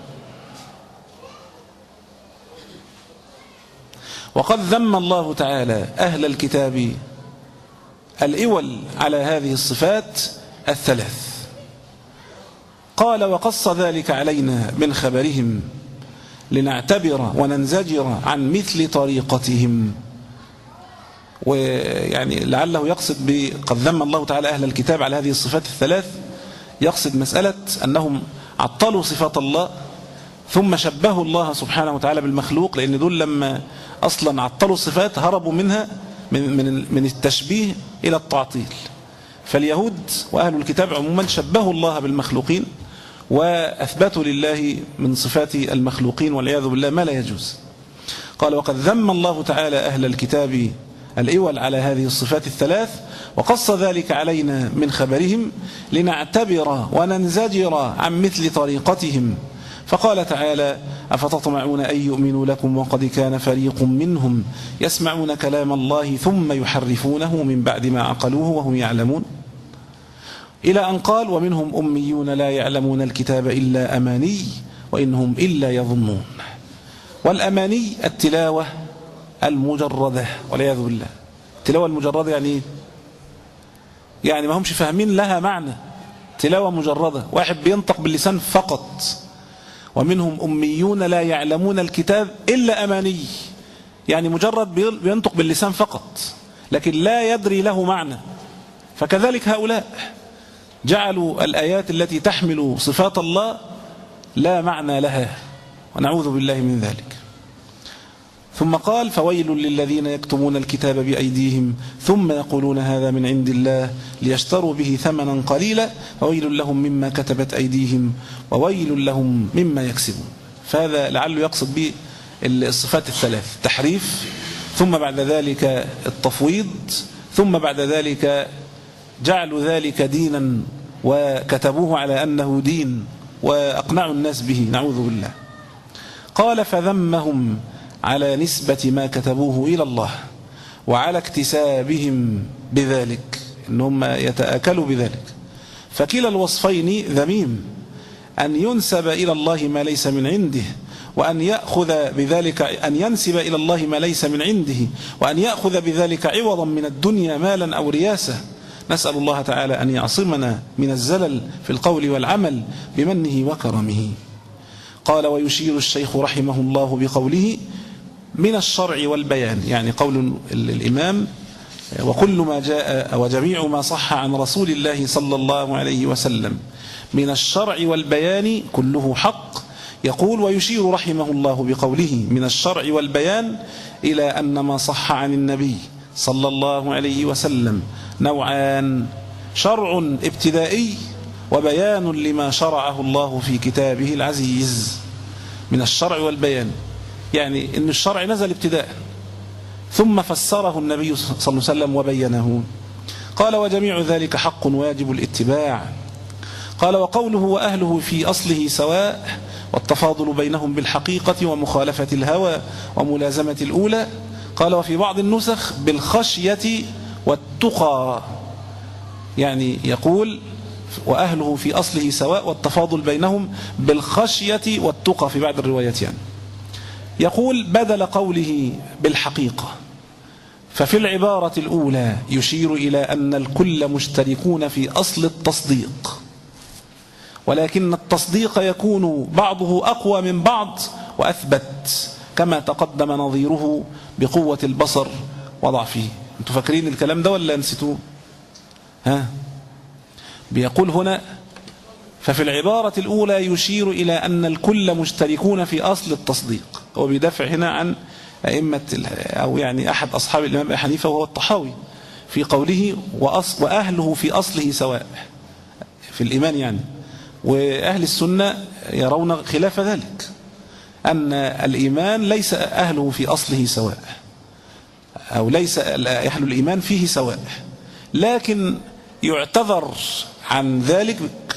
وقد ذم الله تعالى أهل الكتاب الإول على هذه الصفات الثلاث. قال وقص ذلك علينا من خبرهم لنعتبر وننزجر عن مثل طريقتهم. ويعني لعله يقصد بقد ذم الله تعالى أهل الكتاب على هذه الصفات الثلاث، يقصد مسألة أنهم عطلوا صفات الله ثم شبهوا الله سبحانه وتعالى بالمخلوق، لأن دول لما أصلا عطلوا الصفات هربوا منها من, من, من التشبيه إلى التعطيل. فاليهود وأهل الكتاب عموما شبهوا الله بالمخلوقين وأثبتوا لله من صفات المخلوقين والعياذ بالله ما لا يجوز. قال وقد ذم الله تعالى أهل الكتاب الإول على هذه الصفات الثلاث، وقص ذلك علينا من خبرهم لنعتبر وننزجر عن مثل طريقتهم. فقال تعالى أفتطمعون أن يؤمنوا لكم وقد كان فريق منهم يسمعون كلام الله ثم يحرفونه من بعد ما عقلوه وهم يعلمون، إلى أن قال ومنهم أميون لا يعلمون الكتاب إلا أماني وإنهم إلا يظنون. والأماني التلاوة المجردة والعياذ بالله. التلاوة المجردة يعني إيه؟ يعني ما همش فاهمين لها معنى، تلاوة مجردة، واحد بينطق باللسان فقط. ومنهم أميون لا يعلمون الكتاب إلا أماني، يعني مجرد بينطق باللسان فقط لكن لا يدري له معنى. فكذلك هؤلاء جعلوا الآيات التي تحمل صفات الله لا معنى لها، ونعوذ بالله من ذلك. ثم قال فويل للذين يكتمون الكتاب بأيديهم ثم يقولون هذا من عند الله ليشتروا به ثمنا قليلا فويل لهم مما كتبت أيديهم وويل لهم مما يكسبون. فهذا لعله يقصد به الصفات الثلاث: تحريف، ثم بعد ذلك التفويض، ثم بعد ذلك جعلوا ذلك دينا وكتبوه على أنه دين وأقنعوا الناس به، نعوذ بالله. قال فذمهم على نسبة ما كتبوه إلى الله وعلى اكتسابهم بذلك، إنهم يتآكلوا بذلك. فكلا الوصفين ذميم، أن ينسب إلى الله ما ليس من عنده، وأن يأخذ بذلك أن ينسب إلى الله ما ليس من عنده، وأن يأخذ بذلك عوضا من الدنيا مالا أو رياسة. نسأل الله تعالى أن يعصمنا من الزلل في القول والعمل بمنه وكرمه. قال ويشير الشيخ رحمه الله بقوله من الشرع والبيان، يعني قول الإمام وكل ما جاء وجميع ما صح عن رسول الله صلى الله عليه وسلم من الشرع والبيان كله حق. يقول ويشير رحمه الله بقوله من الشرع والبيان إلى أن ما صح عن النبي صلى الله عليه وسلم نوعان: شرع ابتدائي وبيان لما شرعه الله في كتابه العزيز. من الشرع والبيان يعني أن الشرع نزل ابتداء ثم فسره النبي صلى الله عليه وسلم وبينه. قال وجميع ذلك حق واجب الاتباع. قال وقوله وأهله في أصله سواء والتفاضل بينهم بالحقيقة ومخالفة الهوى وملازمة الأولى. قال وفي بعض النسخ بالخشية والتقى، يعني يقول وأهله في أصله سواء والتفاضل بينهم بالخشية والتقى في بعض الروايات. يعني يقول بدل قوله بالحقيقة، ففي العبارة الأولى يشير إلى أن الكل مشتركون في أصل التصديق، ولكن التصديق يكون بعضه أقوى من بعض وأثبت، كما تقدم نظيره بقوة البصر وضعفه. أنتوا فاكرين الكلام ده ولا نسيتوه؟ ها؟ بيقول هنا ففي العبارة الأولى يشير إلى أن الكل مشتركون في أصل التصديق. هو بيدافع هنا عن أئمة أو يعني أحد أصحاب الإمام أبي حنيفة وهو الطحاوي في قوله وأهله في أصله سواء في الإيمان، يعني وأهل السنة يرون خلاف ذلك، أن الإيمان ليس أهله في أصله سواء أو ليس أهل الإيمان فيه سواء، لكن يعتذر عن ذلك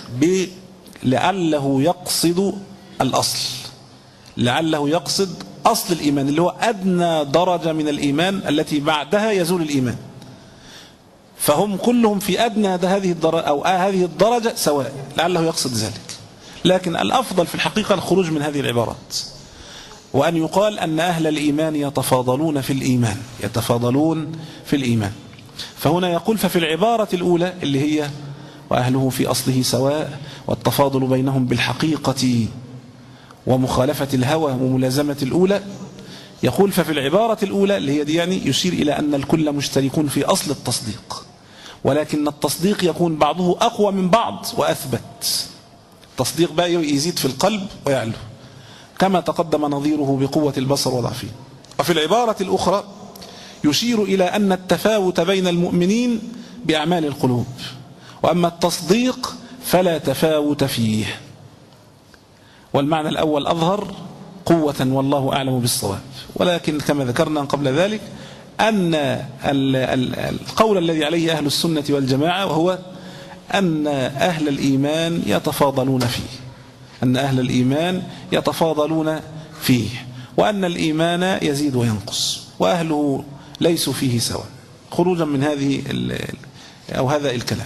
لعله يقصد الأصل، لعله يقصد أصل الإيمان اللي هو أدنى درجة من الإيمان التي بعدها يزول الإيمان. فهم كلهم في أدنى هذه الدرجة أو هذه الدرجة سواء، لعله يقصد ذلك. لكن الأفضل في الحقيقة الخروج من هذه العبارات، وأن يقال أن أهل الإيمان يتفاضلون في الإيمان، يتفاضلون في الإيمان. فهنا يقول ففي العبارة الأولى اللي هي وأهله في أصله سواء والتفاضل بينهم بالحقيقة ومخالفة الهوى وملازمة الأولى، يقول ففي العبارة الأولى اللي هي دي يعني يشير إلى أن الكل مشتركون في أصل التصديق، ولكن التصديق يكون بعضه أقوى من بعض وأثبت. التصديق بقى يزيد في القلب ويعلو كما تقدم نظيره بقوة البصر وضعفه. وفي العبارة الأخرى يشير إلى أن التفاوت بين المؤمنين بأعمال القلوب، وأما التصديق فلا تفاوت فيه. والمعنى الأول أظهر قوة والله أعلم بالصواب، ولكن كما ذكرنا قبل ذلك أن القول الذي عليه أهل السنة والجماعة وهو أن أهل الإيمان يتفاضلون فيه، أن أهل الإيمان يتفاضلون فيه، وأن الإيمان يزيد وينقص وأهله ليسوا فيه سواء، خروجا من هذه أو هذا الكلام.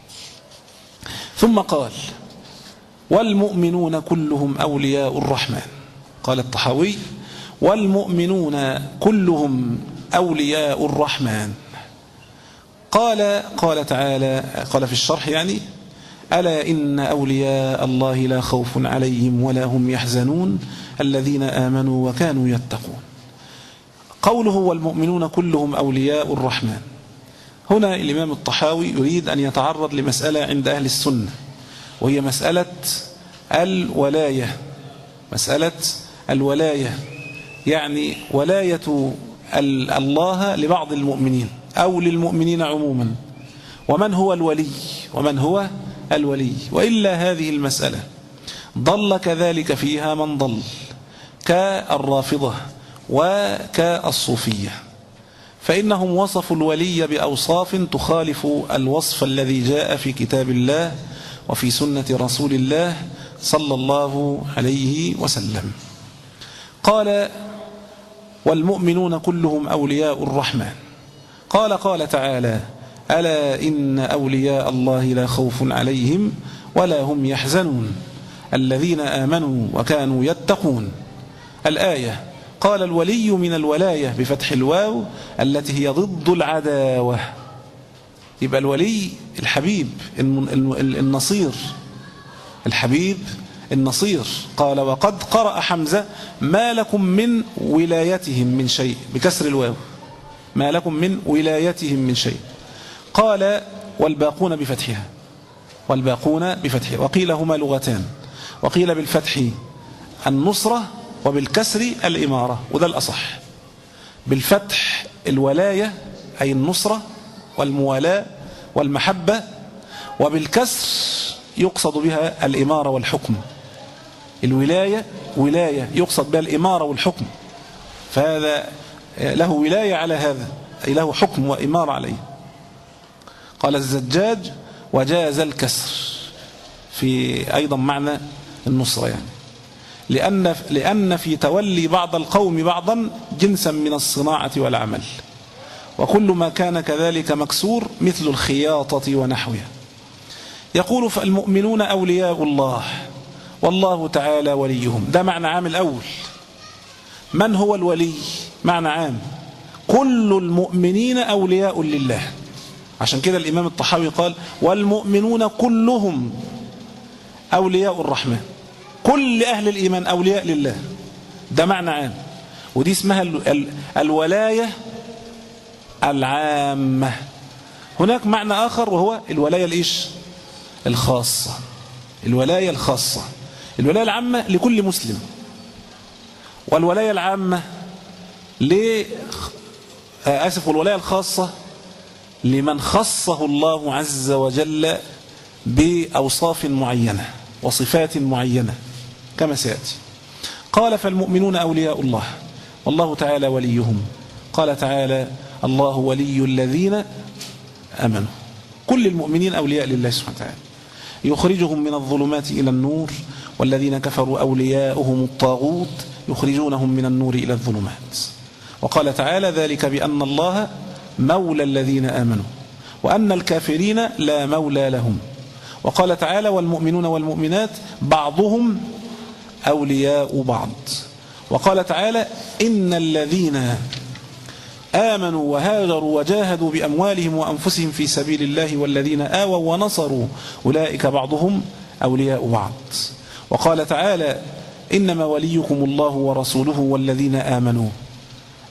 ثم قال والمؤمنون كلهم أولياء الرحمن. قال الطحاوي والمؤمنون كلهم أولياء الرحمن. قال قال تعالى، قال في الشرح يعني: ألا إن أولياء الله لا خوف عليهم ولا هم يحزنون الذين آمنوا وكانوا يتقون. قوله والمؤمنون كلهم أولياء الرحمن، هنا الإمام الطحاوي يريد أن يتعرض لمسألة عند أهل السنة، وهي مسألة الولاية. مسألة الولاية يعني ولاية الله لبعض المؤمنين أو للمؤمنين عموما، ومن هو الولي ومن هو الولي. وإلا هذه المسألة ضل كذلك فيها من ضل كالرافضة وكالصوفية، فإنهم وصفوا الولي بأوصاف تخالف الوصف الذي جاء في كتاب الله وفي سنة رسول الله صلى الله عليه وسلم. قال والمؤمنون كلهم أولياء الرحمن. قال قال تعالى: ألا إن أولياء الله لا خوف عليهم ولا هم يحزنون الذين آمنوا وكانوا يتقون. الآية. قال الولي من الولاية بفتح الواو التي هي ضد العداوة، يبقى الولي الحبيب النصير، الحبيب النصير. قال وقد قرأ حمزة ما لكم من ولايتهم من شيء بكسر الواو، ما لكم من ولايتهم من شيء. قال والباقون بفتحها، والباقون بفتحها. وقيل هما لغتان، وقيل بالفتح النصرة وبالكسر الإمارة، وده الأصح. بالفتح الولاية أي النصرة والموالاة والمحبة، وبالكسر يقصد بها الإمارة والحكم. الولاية ولاية يقصد بها الإمارة والحكم، فهذا له ولاية على هذا أي له حكم وإمارة عليه. قال الزجاج وجاز الكسر في أيضا معنى النصرة، يعني لأن, لأن في تولي بعض القوم بعضا جنسا من الصناعة والعمل، وكل ما كان كذلك مكسور مثل الخياطة ونحوها. يقول فالمؤمنون أولياء الله والله تعالى وليهم. ده معنى عام الأول. من هو الولي؟ معنى عام، كل المؤمنين أولياء لله. عشان كده الإمام الطحاوي قال والمؤمنون كلهم أولياء الرحمن، كل أهل الإيمان أولياء لله. ده معنى عام، ودي اسمها الولاية العامة. هناك معنى آخر وهو الولاية الإيش؟ الخاصة. الولاية الخاصة. الولاية العامة لكل مسلم، والولاية العامة ل آسف والولاية الخاصة لمن خصه الله عز وجل بأوصاف معينة وصفات معينة كما سيأتي. قال فالمؤمنون أولياء الله والله تعالى وليهم. قال تعالى الله ولي الذين آمنوا. كل المؤمنين أولياء لله سبحانه وتعالى، يخرجهم من الظلمات إلى النور، والذين كفروا أولياؤهم الطاغوت يخرجونهم من النور إلى الظلمات. وقال تعالى ذلك بأن الله مولى الذين آمنوا وأن الكافرين لا مولى لهم. وقال تعالى والمؤمنون والمؤمنات بعضهم أولياء بعض. وقال تعالى إن الذين آمنوا وهاجروا وجاهدوا بأموالهم وأنفسهم في سبيل الله والذين آووا ونصروا أولئك بعضهم أولياء بعض. وقال تعالى إنما وليكم الله ورسوله والذين آمنوا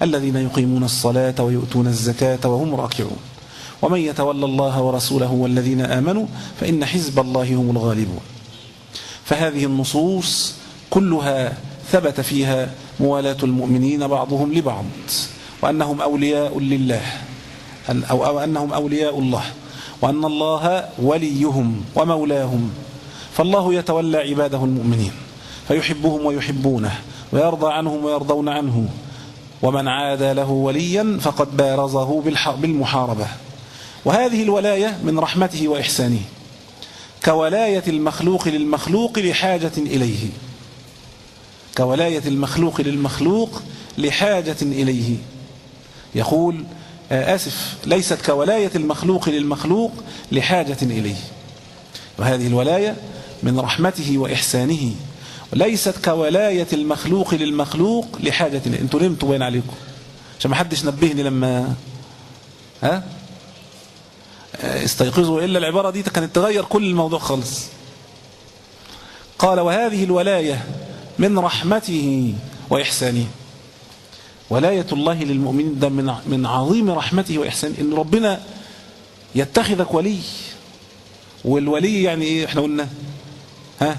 الذين يقيمون الصلاة ويؤتون الزكاة وهم راكعون ومن يتولى الله ورسوله والذين آمنوا فإن حزب الله هم الغالبون. فهذه النصوص كلها ثبت فيها موالاة المؤمنين بعضهم لبعض، وأنهم أولياء لله أو, أو أنهم أولياء الله، وأن الله وليهم ومولاهم. فالله يتولى عباده المؤمنين فيحبهم ويحبونه ويرضى عنهم ويرضون عنه، ومن عادى له وليا فقد بارزه بالمحاربة. وهذه الولاية من رحمته وإحسانه كولاية المخلوق للمخلوق لحاجة إليه، كولاية المخلوق للمخلوق لحاجة إليه. يقول آسف ليست كولاية المخلوق للمخلوق لحاجة إليه. وهذه الولاية من رحمته وإحسانه، ليست كولاية المخلوق للمخلوق لحاجة إليه. انتوا نمتوا بين عليكم عشان ما حدش نبهني لما ها استيقظوا، إلا العبارة دي كانت تغير كل الموضوع خالص. قال وهذه الولاية من رحمته وإحسانه. ولاية الله للمؤمنين ده من من عظيم رحمته وإحسانه، إن ربنا يتخذك ولي. والولي يعني إيه إحنا قلنا ها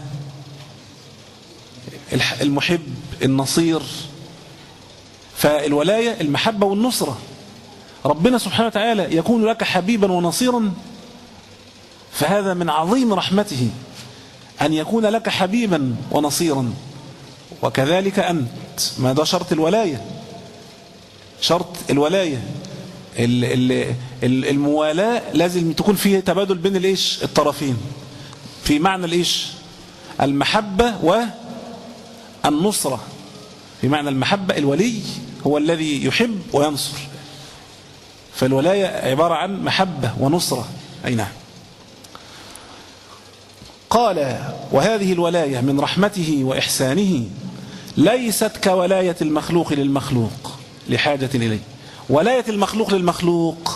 المحب النصير. فالولاية المحبة والنصرة. ربنا سبحانه وتعالى يكون لك حبيبا ونصيرا، فهذا من عظيم رحمته أن يكون لك حبيبا ونصيرا. وكذلك أنت، ما ده شرط الولاية، شرط الولاية الموالاة لازم تكون فيه تبادل بين الإيش الطرفين في معنى الإيش المحبة والنصرة. في معنى المحبة الولي هو الذي يحب وينصر، فالولاية عبارة عن محبة ونصرة. أي نعم. قال وهذه الولاية من رحمته وإحسانه ليست كولاية المخلوق للمخلوق لحاجة إليه. ولاية المخلوق للمخلوق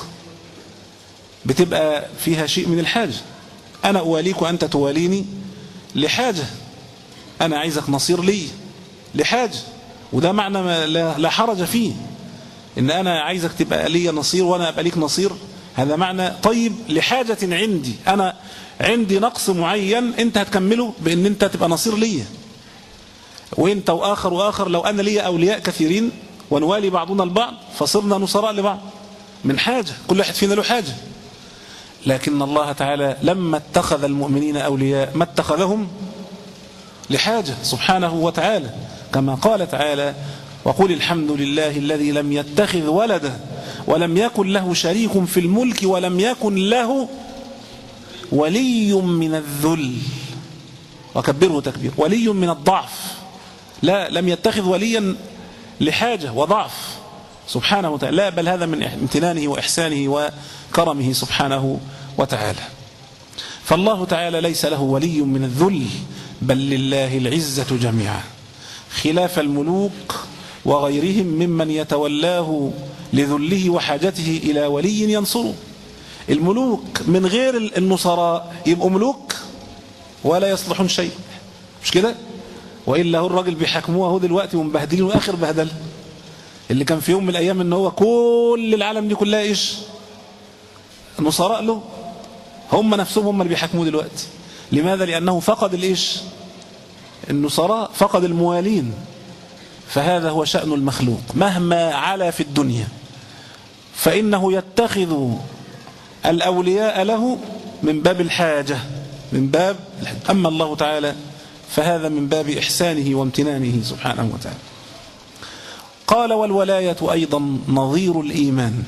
بتبقى فيها شيء من الحاجة. أنا أواليك وأنت تواليني لحاجة، أنا عايزك نصير لي لحاجة، وده معنى لا حرج فيه. إن أنا عايزك تبقى لي نصير وأنا أبقى ليك نصير، هذا معنى طيب لحاجة عندي. أنا عندي نقص معين أنت هتكمله بأن أنت تبقى نصير لي، وأنت وآخر وآخر. لو أنا لي أولياء كثيرين ونوالي بعضنا البعض فصرنا نصراء لبعض من حاجة، كل واحد فينا له حاجة. لكن الله تعالى لما اتخذ المؤمنين أولياء ما اتخذهم لحاجة سبحانه وتعالى، كما قال تعالى وقل الحمد لله الذي لم يتخذ ولدا ولم يكن له شريك في الملك ولم يكن له ولي من الذل وكبره تكبير. ولي من الضعف، لا لم يتخذ وليا لحاجة وضعف سبحانه وتعالى، لا بل هذا من امتنانه وإحسانه وكرمه سبحانه وتعالى. فالله تعالى ليس له ولي من الذل، بل لله العزة جميعا، خلاف الملوك وغيرهم ممن يتولاه لذله وحاجته إلى ولي ينصره. الملوك من غير النصراء يبقوا ملوك ولا يصلحون شيء، مش كده؟ وإلا هو الراجل بيحكموه هو دلوقتي ومبهدلين وآخر بهدل، اللي كان في يوم من الأيام إن هو كل العالم دي كلها إيش نصراء له، هم نفسهم هم اللي بيحكموه دلوقتي. لماذا؟ لأنه فقد الإيش النصراء، فقد الموالين. فهذا هو شأن المخلوق مهما علا في الدنيا، فإنه يتخذ الأولياء له من باب الحاجة، من باب. أما الله تعالى فهذا من باب إحسانه وامتنانه سبحانه وتعالى. قال والولاية أيضا نظير الإيمان،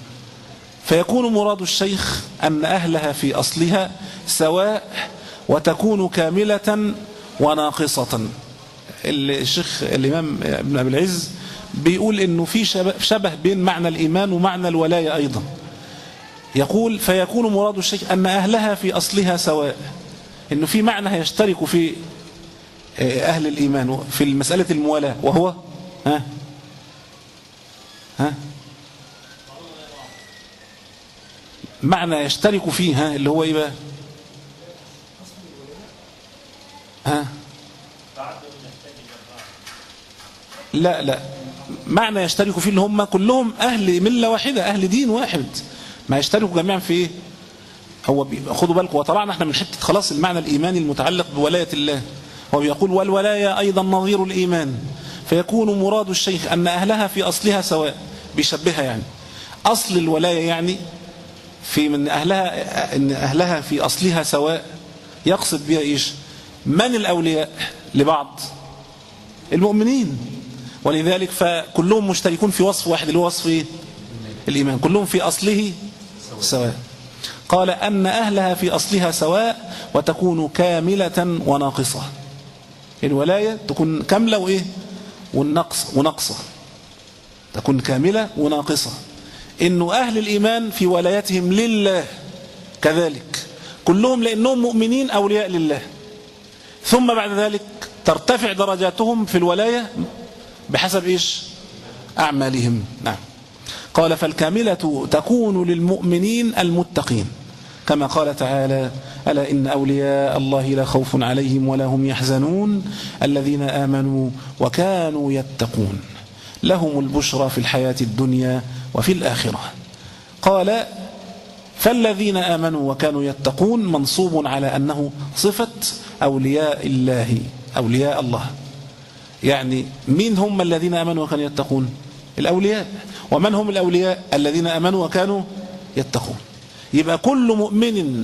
فيكون مراد الشيخ أن أهلها في أصلها سواء وتكون كاملة وناقصة. الشيخ الإمام ابن أبي العز بيقول إنه في شبه بين معنى الإيمان ومعنى الولاية أيضا. يقول فيكون مراد الشيخ أن أهلها في أصلها سواء، إنه في معنى يشترك في أهل الإيمان في المسألة الموالاة، وهو ها ها معنى يشترك فيه، اللي هو إيه بقى؟ ها لا لا معنى يشتركوا فيه اللي هم كلهم أهل ملة واحدة، أهل دين واحد، ما يشتركوا جميعا في إيه؟ هو خدوا بالكم، وطلعنا احنا من حتة خلاص المعنى الإيماني المتعلق بولاية الله. هو بيقول والولاية أيضا نظير الإيمان، فيكون مراد الشيخ أن أهلها في أصلها سواء، بيشبهها يعني أصل الولاية يعني في من أهلها، إن أهلها في أصلها سواء، يقصد بها إيش؟ من الأولياء لبعض؟ المؤمنين. ولذلك فكلهم مشتركون في وصف واحد اللي هو وصف إيه؟ الإيمان، كلهم في أصله سواء. قال أن أهلها في أصلها سواء وتكون كاملة وناقصة. الولاية تكون كاملة وإيه؟ والنقص ونقصة، تكون كاملة وناقصة. إنه أهل الإيمان في ولايتهم لله كذلك كلهم، لأنهم مؤمنين أولياء لله. ثم بعد ذلك ترتفع درجاتهم في الولاية بحسب إيش؟ أعمالهم. نعم. قال فالكاملة تكون للمؤمنين المتقين، كما قال تعالى ألا إن أولياء الله لا خوف عليهم ولا هم يحزنون الذين آمنوا وكانوا يتقون لهم البشرى في الحياة الدنيا وفي الآخرة. قال فالذين آمنوا وكانوا يتقون منصوب على أنه صفة أولياء الله، أولياء الله يعني مين هم الذين آمنوا وكانوا يتقون؟ الأولياء. ومن هم الأولياء؟ الذين آمنوا وكانوا يتقون. يبقى كل مؤمن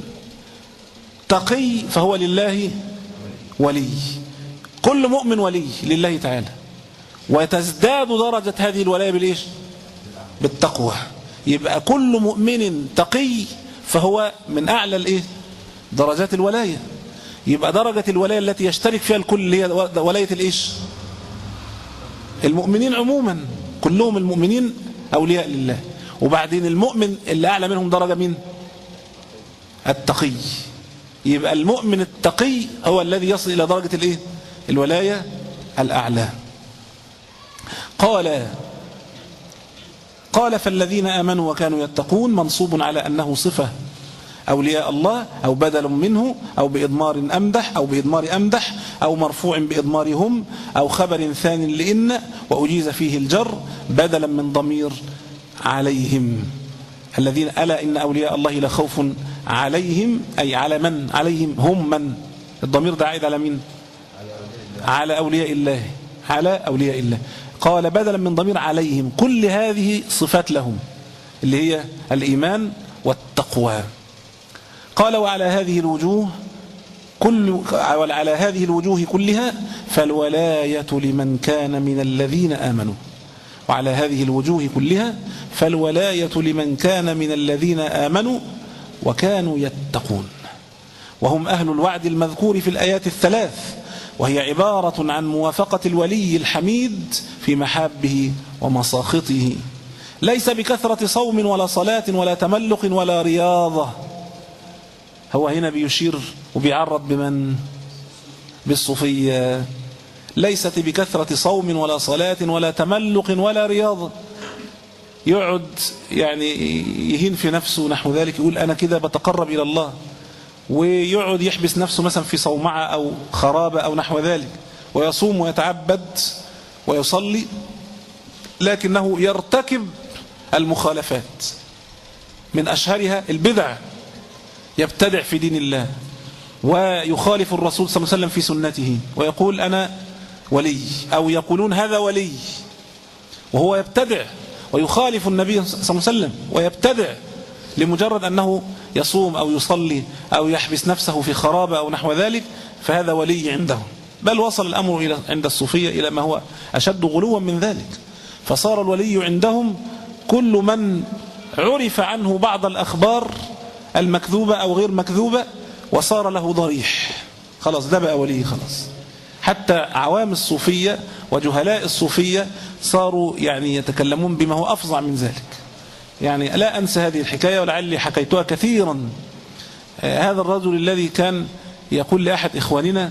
تقي فهو لله ولي، كل مؤمن ولي لله تعالى، وتزداد درجة هذه الولاية بالإيش؟ بالتقوى. يبقى كل مؤمن تقي فهو من أعلى الإيه؟ درجات الولاية. يبقى درجة الولاية التي يشترك فيها الكل هي ولاية الإيش؟ المؤمنين عموما، كلهم المؤمنين أولياء لله. وبعدين المؤمن اللي أعلى منهم درجة مين؟ التقي. يبقى المؤمن التقي هو الذي يصل إلى درجة الإيه؟ الولاية الأعلى. قال قال فالذين آمنوا وكانوا يتقون منصوب على أنه صفة أولياء الله أو بدل منه أو بإضمار أمدح أو بإضمار أمدح أو مرفوع بإضمار هم أو خبر ثان لإن وأجيز فيه الجر بدلا من ضمير عليهم الذين ألا إن أولياء الله لا خوف عليهم، أي على من؟ عليهم هم من؟ الضمير ده عائد على مين؟ على أولياء الله، على أولياء الله. قال بدلا من ضمير عليهم. كل هذه صفات لهم اللي هي الإيمان والتقوى. قال وعلى هذه الوجوه كل وعلى هذه الوجوه كلها فالولاية لمن كان من الذين آمنوا. وعلى هذه الوجوه كلها فالولاية لمن كان من الذين آمنوا وكانوا يتقون، وهم أهل الوعد المذكور في الآيات الثلاث، وهي عبارة عن موافقة الولي الحميد في محابه ومساخطه، ليس بكثرة صوم ولا صلاة ولا تملق ولا رياضة. هو هنا بيشير وبيعرض بمن؟ بالصوفية. ليست بكثرة صوم ولا صلاة ولا تملق ولا رياضة. يقعد يعني يهين في نفسه نحو ذلك، يقول أنا كده بتقرب إلى الله، ويقعد يحبس نفسه مثلا في صومعة أو خرابة أو نحو ذلك، ويصوم ويتعبد ويصلي، لكنه يرتكب المخالفات، من أشهرها البدع، يبتدع في دين الله ويخالف الرسول صلى الله عليه وسلم في سنته ويقول أنا ولي، أو يقولون هذا ولي، وهو يبتدع ويخالف النبي صلى الله عليه وسلم ويبتدع لمجرد أنه يصوم أو يصلي أو يحبس نفسه في خرابة أو نحو ذلك، فهذا ولي عندهم. بل وصل الأمر إلى عند الصوفية إلى ما هو أشد غلوا من ذلك، فصار الولي عندهم كل من عرف عنه بعض الأخبار المكذوبة أو غير مكذوبة وصار له ضريح، خلاص ده بقى ولي خلاص. حتى عوام الصوفية وجهلاء الصوفية صاروا يعني يتكلمون بما هو أفظع من ذلك. يعني لا أنسى هذه الحكاية ولعلي حكيتها كثيرا. هذا الرجل الذي كان يقول لأحد إخواننا،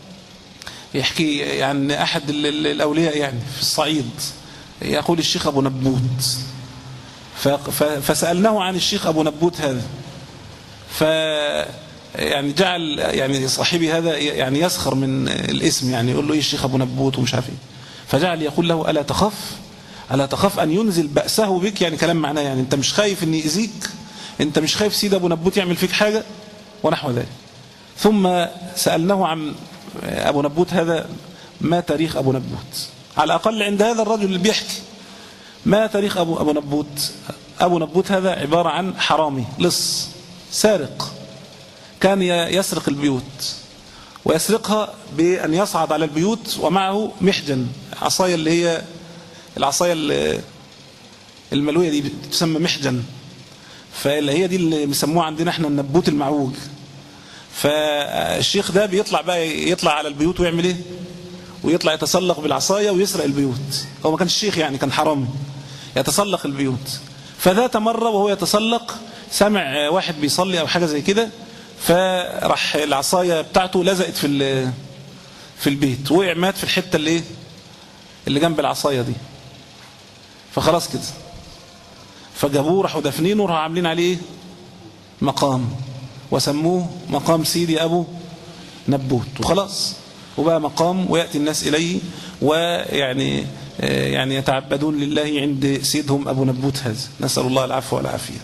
يحكي عن أحد الأولياء يعني في الصعيد، يقول الشيخ أبو نبوت، فسألناه عن الشيخ أبو نبوت هذا، ف يعني جعل يعني صاحبي هذا يعني يسخر من الاسم، يعني يقول له ايه الشيخ ابو نبوت ومش عارف ايه، فجعل يقول له الا تخف ألا تخاف أن ينزل بأسه بك، يعني كلام معناه يعني أنت مش خايف أن يأذيك، أنت مش خايف سيد أبو نبوت يعمل فيك حاجة ونحو ذلك. ثم سألناه عن أبو نبوت هذا، ما تاريخ أبو نبوت؟ على الأقل عند هذا الرجل اللي بيحكي ما تاريخ أبو, أبو نبوت؟ أبو نبوت هذا عبارة عن حرامي لص سارق، كان يسرق البيوت، ويسرقها بأن يصعد على البيوت ومعه محجن، عصاية اللي هي العصاية الملوية دي تسمى محجن، فاللي هي دي اللي بيسموها عندنا احنا النبوت المعوج. فالشيخ ده بيطلع بقى يطلع على البيوت ويعمل ايه؟ ويطلع يتسلق بالعصاية ويسرق البيوت. هو ما كانش الشيخ يعني، كان حرامي يتسلق البيوت. فذات مرة وهو يتسلق سمع واحد بيصلي أو حاجة زي كده، فراح العصاية بتاعته لزقت في في البيت، وقع مات في الحتة اللي اللي جنب العصاية دي. فخلاص كده، فجابوه راحوا دفنينه وراحوا عاملين عليه مقام، وسموه مقام سيدي أبو نبوت، وخلاص وبقى مقام ويأتي الناس إليه ويعني يعني يتعبدون لله عند سيدهم أبو نبوت هذا، نسأل الله العفو والعافية.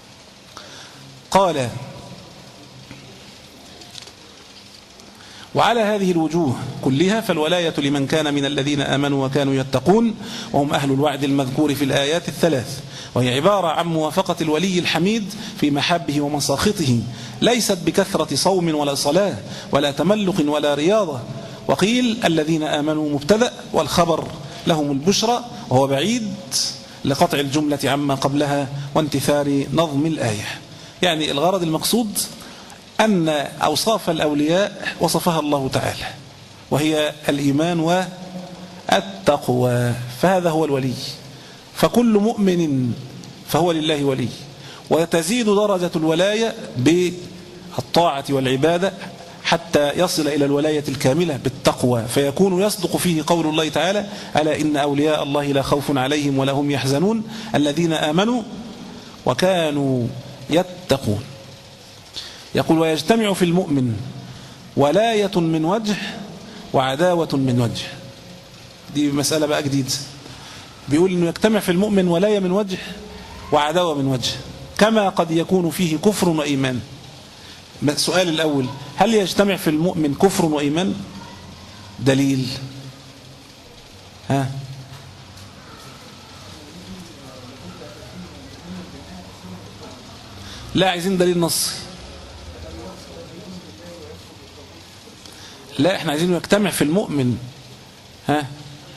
قال: وعلى هذه الوجوه كلها فالولاية لمن كان من الذين آمنوا وكانوا يتقون، وهم أهل الوعد المذكور في الآيات الثلاث، وهي عبارة عن موافقة الولي الحميد في محبه ومساخطه، ليست بكثرة صوم ولا صلاة ولا تملق ولا رياضة. وقيل الذين آمنوا مبتدأ، والخبر لهم البشرى، وهو بعيد لقطع الجملة عما قبلها وانتثار نظم الآية. يعني الغرض المقصود أن أوصاف الأولياء وصفها الله تعالى، وهي الإيمان والتقوى، فهذا هو الولي. فكل مؤمن فهو لله ولي، وتزيد درجة الولاية بالطاعة والعبادة حتى يصل إلى الولاية الكاملة بالتقوى، فيكون يصدق فيه قول الله تعالى: ألا إن أولياء الله لا خوف عليهم ولا هم يحزنون الذين آمنوا وكانوا يتقون. يقول: ويجتمع في المؤمن ولاية من وجه وعداوة من وجه. دي مسألة بقى جديدة، بيقول إنه يجتمع في المؤمن ولاية من وجه وعداوة من وجه، كما قد يكون فيه كفر وإيمان. السؤال الأول: هل يجتمع في المؤمن كفر وإيمان؟ دليل. ها لا، عايزين دليل نصي. لا، احنا عايزين يجتمع في المؤمن. ها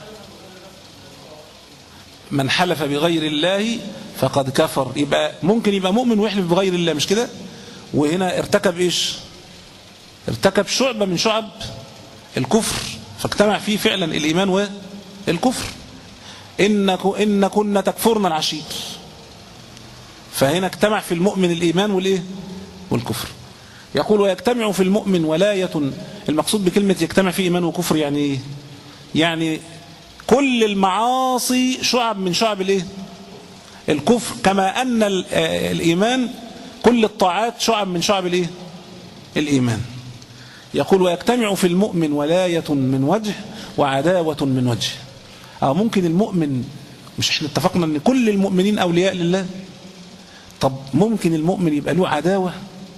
من حلف بغير الله فقد كفر. يبقى ممكن يبقى مؤمن ويحلف بغير الله، مش كده؟ وهنا ارتكب ايش؟ ارتكب شعبة من شعب الكفر، فاجتمع فيه فعلا الإيمان والكفر. إن إن كنا تكفرنا العشير، فهنا اجتمع في المؤمن الإيمان والإيه؟ والكفر. يقول: ويجتمع في المؤمن ولاية. المقصود بكلمة يجتمع في إيمان وكفر يعني إيه؟ يعني كل المعاصي شعب من شعب الإيه؟ الكفر، كما أن الإيمان كل الطاعات شعب من شعب الإيه؟ الإيمان. يقول: ويجتمع في المؤمن ولاية من وجه وعداوة من وجه. أو ممكن المؤمن، مش احنا اتفقنا أن كل المؤمنين أولياء لله؟ طب ممكن المؤمن يبقى له عداوة؟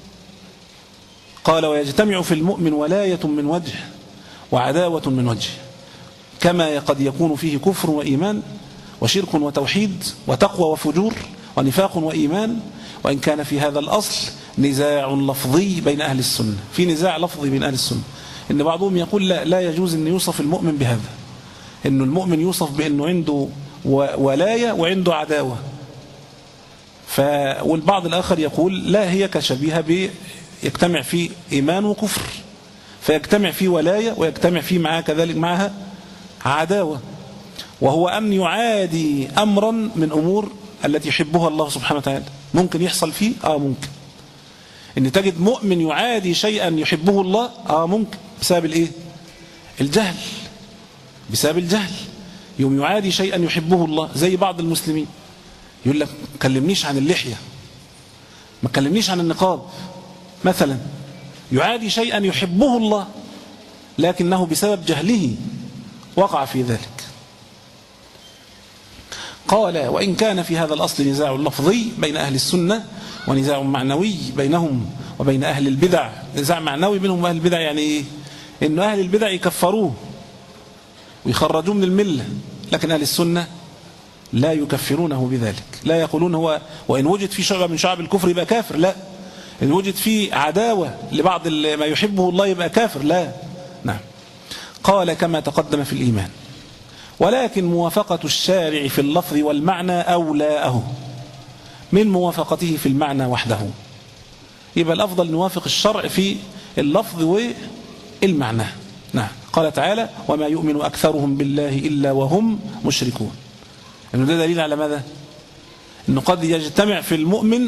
قال: ويجتمع في المؤمن ولاية من وجه وعداوة من وجه، كما قد يكون فيه كفر وإيمان وشرك وتوحيد وتقوى وفجور ونفاق وإيمان، وإن كان في هذا الأصل نزاع لفظي بين أهل السنة. في نزاع لفظي بين أهل السنة، إن بعضهم يقول لا, لا يجوز أن يوصف المؤمن بهذا، إنه المؤمن يوصف بأنه عنده ولاية وعنده عداوة. ف... والبعض الآخر يقول لا، هي كشبيهة ب يجتمع فيه إيمان وكفر، فيجتمع فيه ولاية ويجتمع فيه معها كذلك معها عداوة، وهو أن يعادي أمرا من أمور التي يحبها الله سبحانه وتعالى. ممكن يحصل فيه؟ آه ممكن. إن تجد مؤمن يعادي شيئا يحبه الله؟ آه ممكن، بسبب الإيه؟ الجهل. بسبب الجهل يوم يعادي شيئا يحبه الله، زي بعض المسلمين يقول لك ما كلمنيش عن اللحية، ما كلمنيش عن النقاب مثلا، يعادي شيئا يحبه الله لكنه بسبب جهله وقع في ذلك. قال وإن كان في هذا الأصل نزاع لفظي بين أهل السنة ونزاع معنوي بينهم وبين أهل البدع. نزاع معنوي بينهم وأهل البدع يعني إيه؟ إن أهل البدع يكفروه ويخرجوه من الملة، لكن أهل السنة لا يكفرونه بذلك، لا يقولون هو وإن وجد في شعب من شعب الكفر يبقى كافر، لا. إن وجد في عداوة لبعض ما يحبه الله يبقى كافر، لا. نعم. قال كما تقدم في الإيمان، ولكن موافقة الشارع في اللفظ والمعنى أولاءه من موافقته في المعنى وحده. يبقى الأفضل نوافق الشرع في اللفظ والمعنى. نعم. قال تعالى وما يؤمن أكثرهم بالله إلا وهم مشركون. إنه ده دليل على ماذا؟ إنه قد يجتمع في المؤمن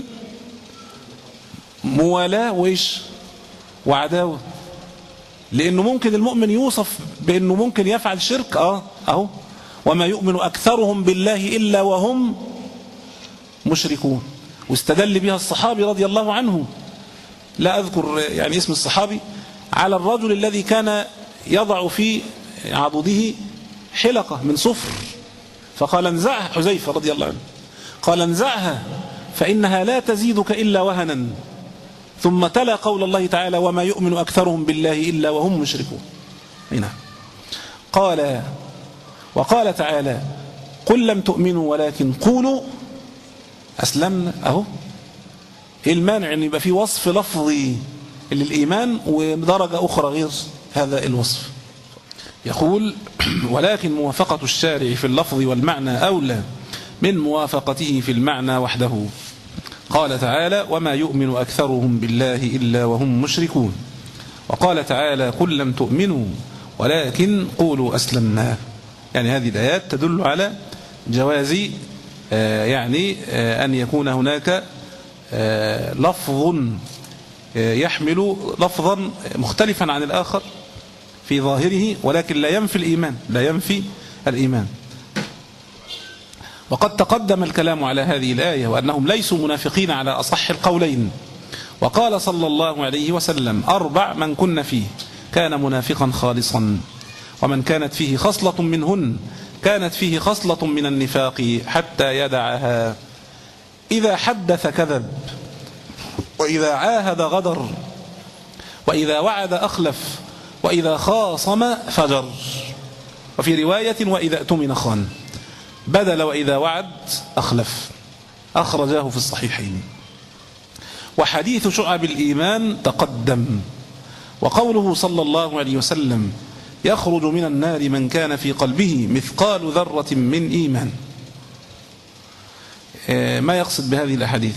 موالاة وإيش وعداوة، لأنه ممكن المؤمن يوصف بأنه ممكن يفعل شرك. آه أهو وما يؤمن أكثرهم بالله إلا وهم مشركون، واستدل بها الصحابي رضي الله عنه، لا أذكر يعني اسم الصحابي، على الرجل الذي كان يضع في عضده حلقة من صفر، فقال انزعها، حذيفة رضي الله عنه قال انزعها فإنها لا تزيدك إلا وهنا، ثم تلا قول الله تعالى وما يؤمن أكثرهم بالله إلا وهم مشركون. هنا قال وقال تعالى قل لم تؤمنوا ولكن قولوا أسلمنا. أهو إيه المانع أن يبقى في وصف لفظي للإيمان ودرجة أخرى غير هذا الوصف؟ يقول ولكن موافقة الشارع في اللفظ والمعنى أولى من موافقته في المعنى وحده. قال تعالى وما يؤمن أكثرهم بالله إلا وهم مشركون. وقال تعالى قل لم تؤمنوا ولكن قولوا أسلمنا. يعني هذه الآيات تدل على جواز آه يعني آه أن يكون هناك آه لفظ آه يحمل لفظا مختلفا عن الآخر في ظاهره، ولكن لا ينفي الإيمان، لا ينفي الإيمان. وقد تقدم الكلام على هذه الآية وأنهم ليسوا منافقين على أصح القولين. وقال صلى الله عليه وسلم أربع من كن فيه كان منافقا خالصا، ومن كانت فيه خصلة منهن كانت فيه خصلة من النفاق حتى يدعها. إذا حدث كذب، وإذا عاهد غدر، وإذا وعد أخلف، وإذا خاصم فجر. وفي رواية وإذا اؤتمن خان، بدل وإذا وعد أخلف. أخرجاه في الصحيحين. وحديث شعب الإيمان تقدم. وقوله صلى الله عليه وسلم يخرج من النار من كان في قلبه مثقال ذرة من إيمان. ما يقصد بهذه الأحاديث؟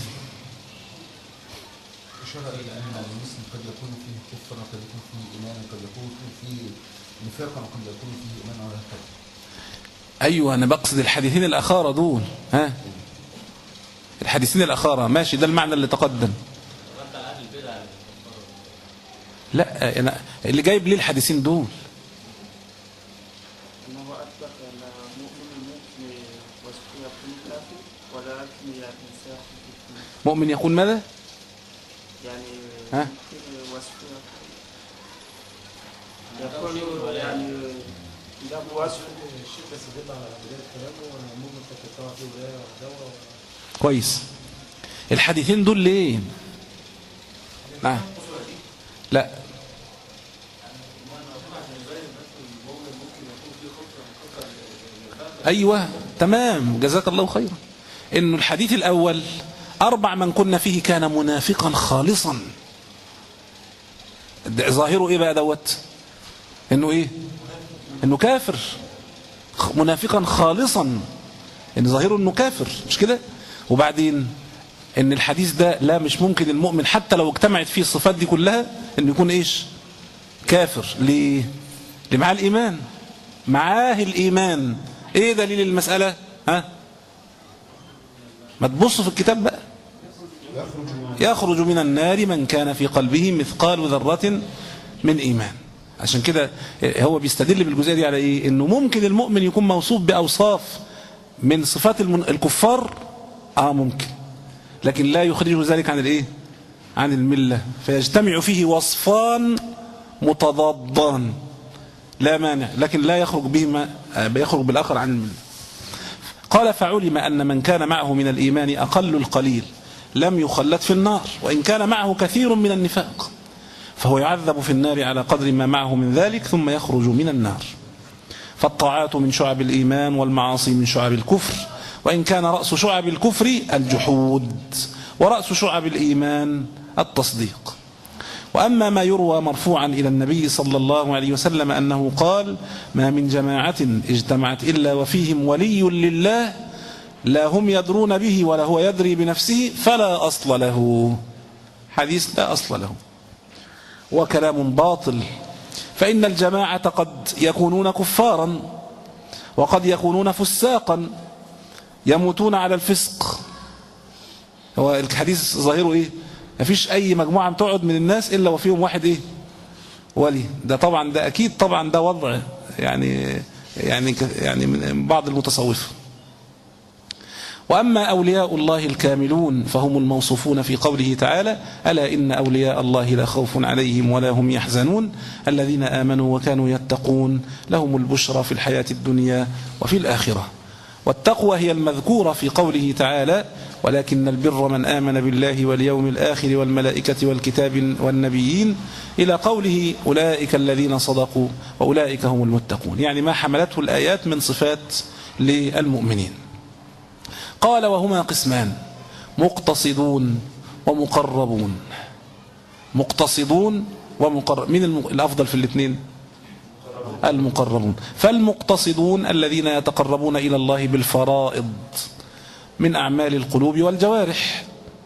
إشارة إلى أن المسلم قد يكون فيه كفر، قد يكون فيه إيمان، قد يكون فيه نفاقا، وقد يكون فيه إيمان على الحق. أيوة أنا بقصد الحديثين الأخارة دول. ها الحديثين الأخارة ماشي، ده المعنى اللي تقدم. لا أنا اللي جايب ليه الحديثين دول مؤمن يكون ماذا؟ يعني ها؟ يكون يعني ده وصف الشيخ بس بيطلع على بداية كلامه والمؤمن قد تطلع فيه ولاية ودعوة. كويس. الحديثين دول ليه؟ آه. لا أيوة تمام جزاك الله خيرا. إنه الحديث الأول أربع من كنا فيه كان منافقا خالصا. ظاهره إيه بقى دوت؟ إنه إيه؟ إنه كافر. منافقا خالصا، إن ظاهره إنه كافر، مش كده؟ وبعدين إن الحديث ده لا مش ممكن المؤمن حتى لو اجتمعت فيه الصفات دي كلها إنه يكون إيش؟ كافر. ليه؟ اللي معاه الإيمان، معاه الإيمان. إيه دليل المسألة؟ ها؟ ما تبصوا في الكتاب بقى. يخرج من النار من كان في قلبه مثقال ذرة من إيمان. عشان كده هو بيستدل بالجزئية دي على إيه؟ إنه ممكن المؤمن يكون موصوف بأوصاف من صفات الكفار. آه ممكن، لكن لا يخرجه ذلك عن الإيه؟ عن الملة، فيجتمع فيه وصفان متضادان لا مانع، لكن لا يخرج بهما يخرج بالآخر عن الملة. قال فعلم أن من كان معه من الإيمان أقل القليل لم يخلد في النار، وإن كان معه كثير من النفاق فهو يعذب في النار على قدر ما معه من ذلك ثم يخرج من النار. فالطاعات من شعب الإيمان والمعاصي من شعب الكفر، وإن كان رأس شعب الكفر الجحود ورأس شعب الإيمان التصديق. وأما ما يروى مرفوعا إلى النبي صلى الله عليه وسلم أنه قال: ما من جماعة اجتمعت إلا وفيهم ولي لله لا هم يدرون به ولا هو يدري بنفسه فلا أصل له. حديث لا أصل له وكلام باطل، فإن الجماعة قد يكونون كفارا وقد يكونون فساقا يموتون على الفسق. هو الحديث ظاهره إيه؟ مفيش أي مجموعة بتقعد من الناس إلا وفيهم واحد إيه؟ ولي. ده طبعا ده أكيد طبعا ده وضع يعني يعني يعني من بعض المتصوفة. وأما أولياء الله الكاملون فهم الموصوفون في قوله تعالى: ألا إن أولياء الله لا خوف عليهم ولا هم يحزنون الذين آمنوا وكانوا يتقون لهم البشرى في الحياة الدنيا وفي الآخرة. والتقوى هي المذكورة في قوله تعالى: ولكن البر من آمن بالله واليوم الآخر والملائكة والكتاب والنبيين إلى قوله: أولئك الذين صدقوا وأولئك هم المتقون، يعني ما حملته الآيات من صفات للمؤمنين. قال: وهما قسمان مقتصدون ومقربون. مقتصدون ومقرب، من الأفضل في الاثنين؟ المقربون. فالمقتصدون الذين يتقربون إلى الله بالفرائض من أعمال القلوب والجوارح،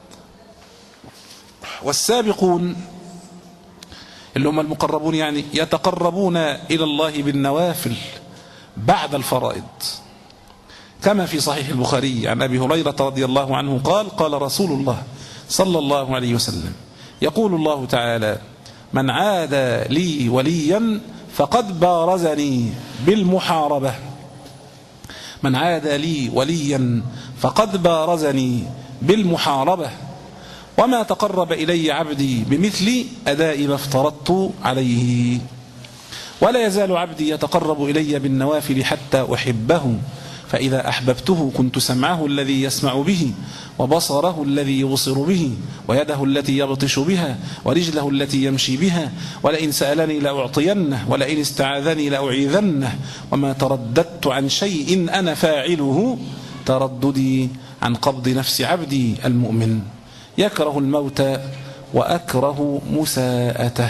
والسابقون اللي هم المقربون يعني يتقربون إلى الله بالنوافل بعد الفرائض، كما في صحيح البخاري عن أبي هريرة رضي الله عنه قال: قال رسول الله صلى الله عليه وسلم: يقول الله تعالى: من عادى لي وليا فقد بارزني بالمحاربة. من عادى لي وليا فقد بارزني بالمحاربة، وما تقرب إلي عبدي بمثل أداء ما افترضت عليه، ولا يزال عبدي يتقرب إلي بالنوافل حتى أحبه، فإذا أحببته كنت سمعه الذي يسمع به وبصره الذي يبصر به ويده التي يبطش بها ورجله التي يمشي بها، ولئن سألني لأعطينه ولئن استعاذني لأعيذنه، وما ترددت عن شيء أنا فاعله ترددي عن قبض نفس عبدي المؤمن، يكره الموت وأكره مساءته.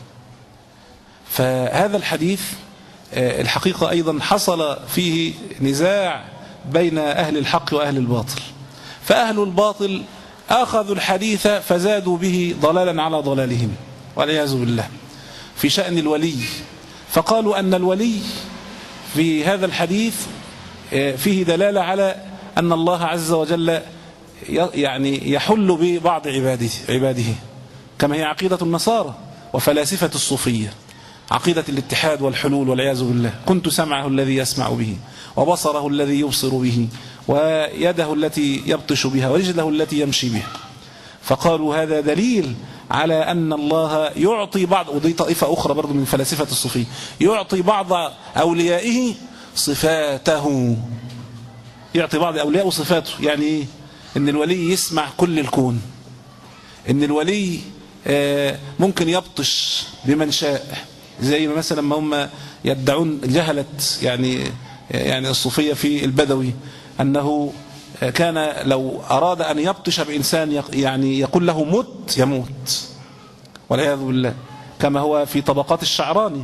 فهذا الحديث الحقيقة أيضا حصل فيه نزاع بين أهل الحق وأهل الباطل، فأهل الباطل أخذوا الحديث فزادوا به ضلالا على ضلالهم والعياذ بالله في شأن الولي، فقالوا أن الولي في هذا الحديث فيه دلالة على أن الله عز وجل يعني يحل ببعض عباده, عباده كما هي عقيدة النصارى وفلاسفة الصوفية، عقيدة الاتحاد والحلول والعياذ بالله. كنت سمعه الذي يسمع به وبصره الذي يبصر به ويده التي يبطش بها ورجله التي يمشي بها، فقالوا هذا دليل على أن الله يعطي بعض، ودي طائفة أخرى برضو من فلاسفة الصوفية، يعطي بعض أوليائه صفاته، يعطي بعض أوليائه صفاته. يعني إيه؟ إن الولي يسمع كل الكون، إن الولي ممكن يبطش بمن شاء، زي ما مثلا ما هم يدعون جهلة يعني يعني الصوفية في البدوي أنه كان لو أراد أن يبطش بإنسان يعني يقول له مت يموت والعياذ بالله، كما هو في طبقات الشعراني.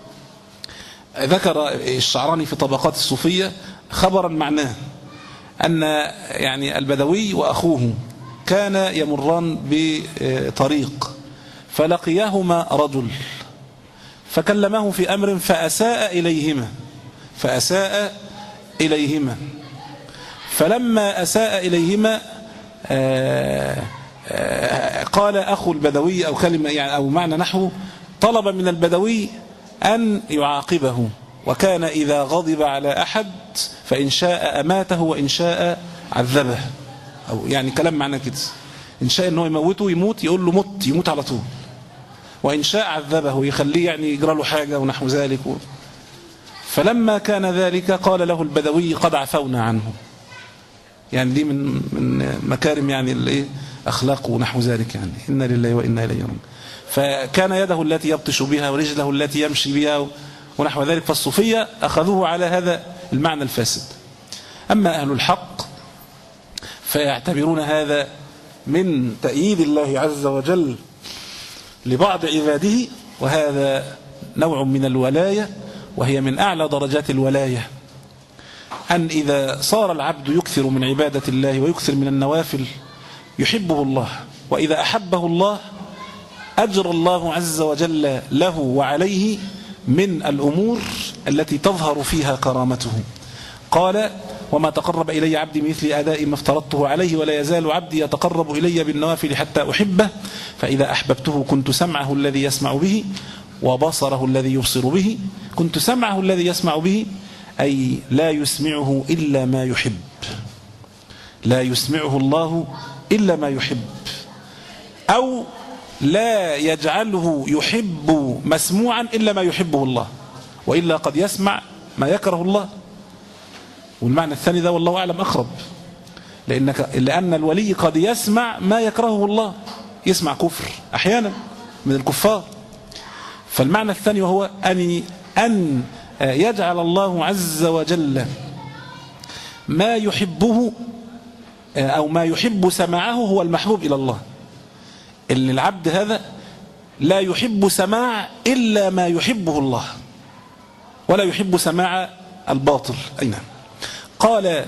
ذكر الشعراني في طبقات الصوفية خبرا معناه أن يعني البدوي وأخوه كان يمران بطريق فلقيهما رجل فكلمه في أمر فأساء إليهما فأساء إليهما فلما أساء إليهما آآ آآ قال أخو البدوي أو كلمة يعني أو معنى نحو طلب من البدوي أن يعاقبه، وكان إذا غضب على أحد فإن شاء أماته وإن شاء عذبه، أو يعني كلام معنى كده، إن شاء أنه يموته يموت يقول له مت يموت على طول، وإن شاء عذبه يخليه يعني يجرى له حاجة ونحو ذلك. فلما كان ذلك قال له البدوي قد عفونا عنه، يعني دي من من مكارم يعني الايه اخلاق ونحو ذلك، يعني انا لله وانا اليه راجعون. فكان يده التي يبطش بها ورجله التي يمشي بها ونحو ذلك، فالصوفية أخذوه على هذا المعنى الفاسد. أما أهل الحق فيعتبرون هذا من تأييد الله عز وجل لبعض عباده، وهذا نوع من الولاية، وهي من أعلى درجات الولاية، أن إذا صار العبد يكثر من عبادة الله ويكثر من النوافل يحبه الله، وإذا أحبه الله أجر الله عز وجل له وعليه من الأمور التي تظهر فيها كرامته. قال: وما تقرب إلي عبدي بمثل أداء ما افترضته عليه، ولا يزال عبدي يتقرب إلي بالنوافل حتى أحبه، فإذا أحببته كنت سمعه الذي يسمع به وبصره الذي يبصر به. كنت سمعه الذي يسمع به أي لا يسمعه إلا ما يحب، لا يسمعه الله إلا ما يحب، أو لا يجعله يحب مسموعا إلا ما يحبه الله، وإلا قد يسمع ما يكره الله. والمعنى الثاني ده والله أعلم أقرب، لأنك لأن الولي قد يسمع ما يكرهه الله، يسمع كفر أحيانا من الكفار. فالمعنى الثاني وهو أن أن يجعل الله عز وجل ما يحبه أو ما يحب سماعه هو المحبوب إلى الله. إن العبد هذا لا يحب سماع إلا ما يحبه الله، ولا يحب سماع الباطل. أي نعم. قال: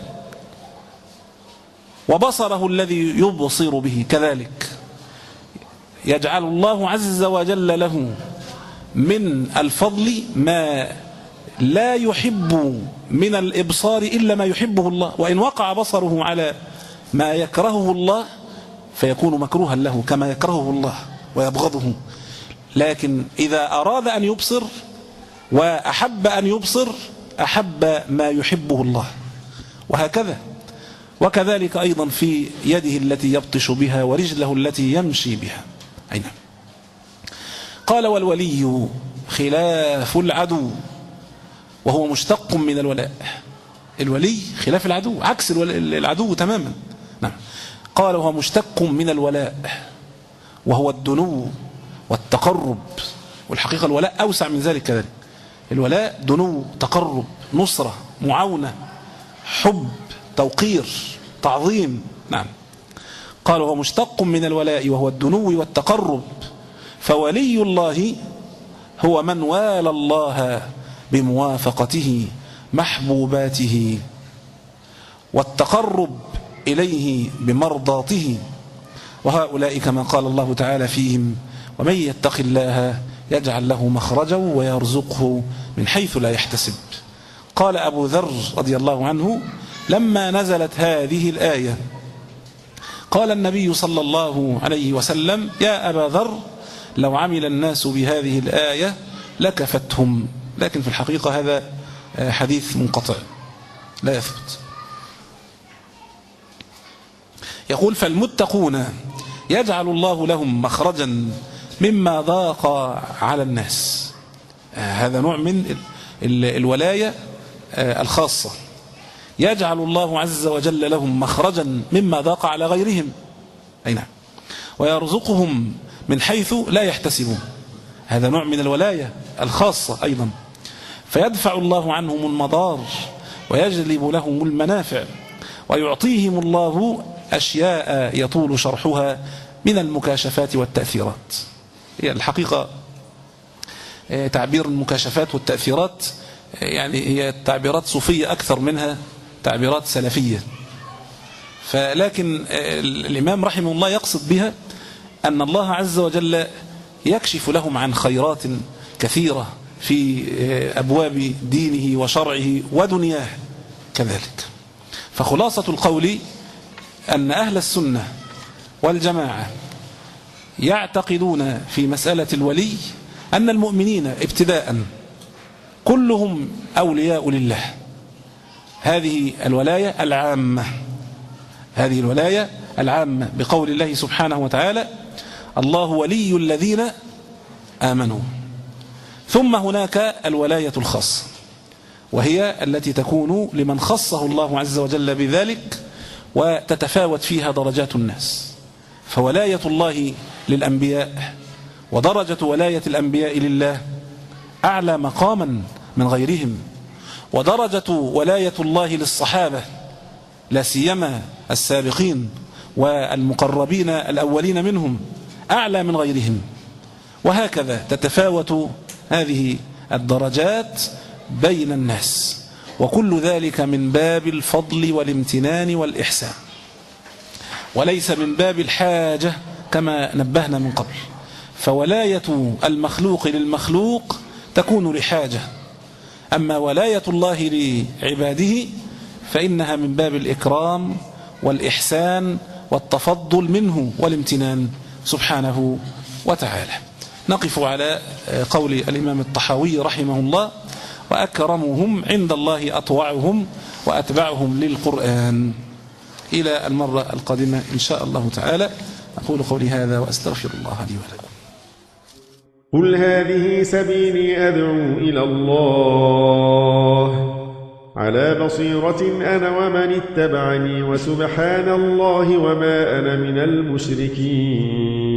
وبصره الذي يبصر به، كذلك يجعل الله عز وجل له من الفضل ما لا يحب من الإبصار إلا ما يحبه الله، وإن وقع بصره على ما يكرهه الله فيكون مكروها له كما يكرهه الله ويبغضه. لكن إذا أراد أن يبصر وأحب أن يبصر أحب ما يحبه الله، وهكذا. وكذلك أيضا في يده التي يبطش بها ورجله التي يمشي بها. أين؟ قال: والولي خلاف العدو، وهو مشتق من الولاء. الولي خلاف العدو، عكس العدو تماما. نعم. قال: وهو مشتق من الولاء، وهو الدنو والتقرب. والحقيقة الولاء أوسع من ذلك كذلك. الولاء دنو، تقرب، نصرة، معاونة، حب، توقير، تعظيم. نعم. قال: وهو مشتق من الولاء وهو الدنو والتقرب، فولي الله هو من والى الله بموافقته محبوباته والتقرب إليه بمرضاته، وهؤلاء كما قال الله تعالى فيهم: ومن يتق الله يجعل له مخرجا ويرزقه من حيث لا يحتسب. قال أبو ذر رضي الله عنه: لما نزلت هذه الآية قال النبي صلى الله عليه وسلم: يا أبا ذر، لو عمل الناس بهذه الآية لكفتهم. لكن في الحقيقة هذا حديث منقطع لا يثبت. يقول: فالمتقون يجعل الله لهم مخرجا مما ضاق على الناس. هذا نوع من الولاية الخاصة. يجعل الله عز وجل لهم مخرجا مما ضاق على غيرهم. أي نعم. ويرزقهم من حيث لا يحتسبون. هذا نوع من الولاية الخاصة أيضا. فيدفع الله عنهم المضار ويجلب لهم المنافع، ويعطيهم الله أشياء يطول شرحها من المكاشفات والتأثيرات. هي الحقيقة تعبير المكاشفات والتأثيرات يعني هي تعبيرات صوفية أكثر منها تعبيرات سلفية. فلكن الإمام رحمه الله يقصد بها أن الله عز وجل يكشف لهم عن خيرات كثيرة في أبواب دينه وشرعه ودنياه كذلك. فخلاصة القول أن أهل السنة والجماعة يعتقدون في مسألة الولي أن المؤمنين ابتداء كلهم أولياء لله. هذه الولاية العامة، هذه الولاية العامة بقول الله سبحانه وتعالى: الله ولي الذين آمنوا. ثم هناك الولاية الخاصة، وهي التي تكون لمن خصه الله عز وجل بذلك وتتفاوت فيها درجات الناس. فولاية الله للأنبياء ودرجة ولاية الأنبياء لله أعلى مقاما من غيرهم، ودرجة ولاية الله للصحابة لا سيما السابقين والمقربين الأولين منهم أعلى من غيرهم، وهكذا تتفاوت هذه الدرجات بين الناس، وكل ذلك من باب الفضل والامتنان والإحسان، وليس من باب الحاجة كما نبهنا من قبل. فولاية المخلوق للمخلوق تكون لحاجة، أما ولاية الله لعباده فإنها من باب الإكرام والإحسان والتفضل منه والامتنان سبحانه وتعالى. نقف على قول الإمام الطحاوي رحمه الله: وأكرمهم عند الله أطوعهم وأتبعهم للقرآن. إلى المرة القادمة إن شاء الله تعالى. أقول قولي هذا وأستغفر الله لي ولكم. قل هذه سبيلي أدعو إلى الله على بصيرة أنا ومن اتبعني، وسبحان الله وما أنا من المشركين.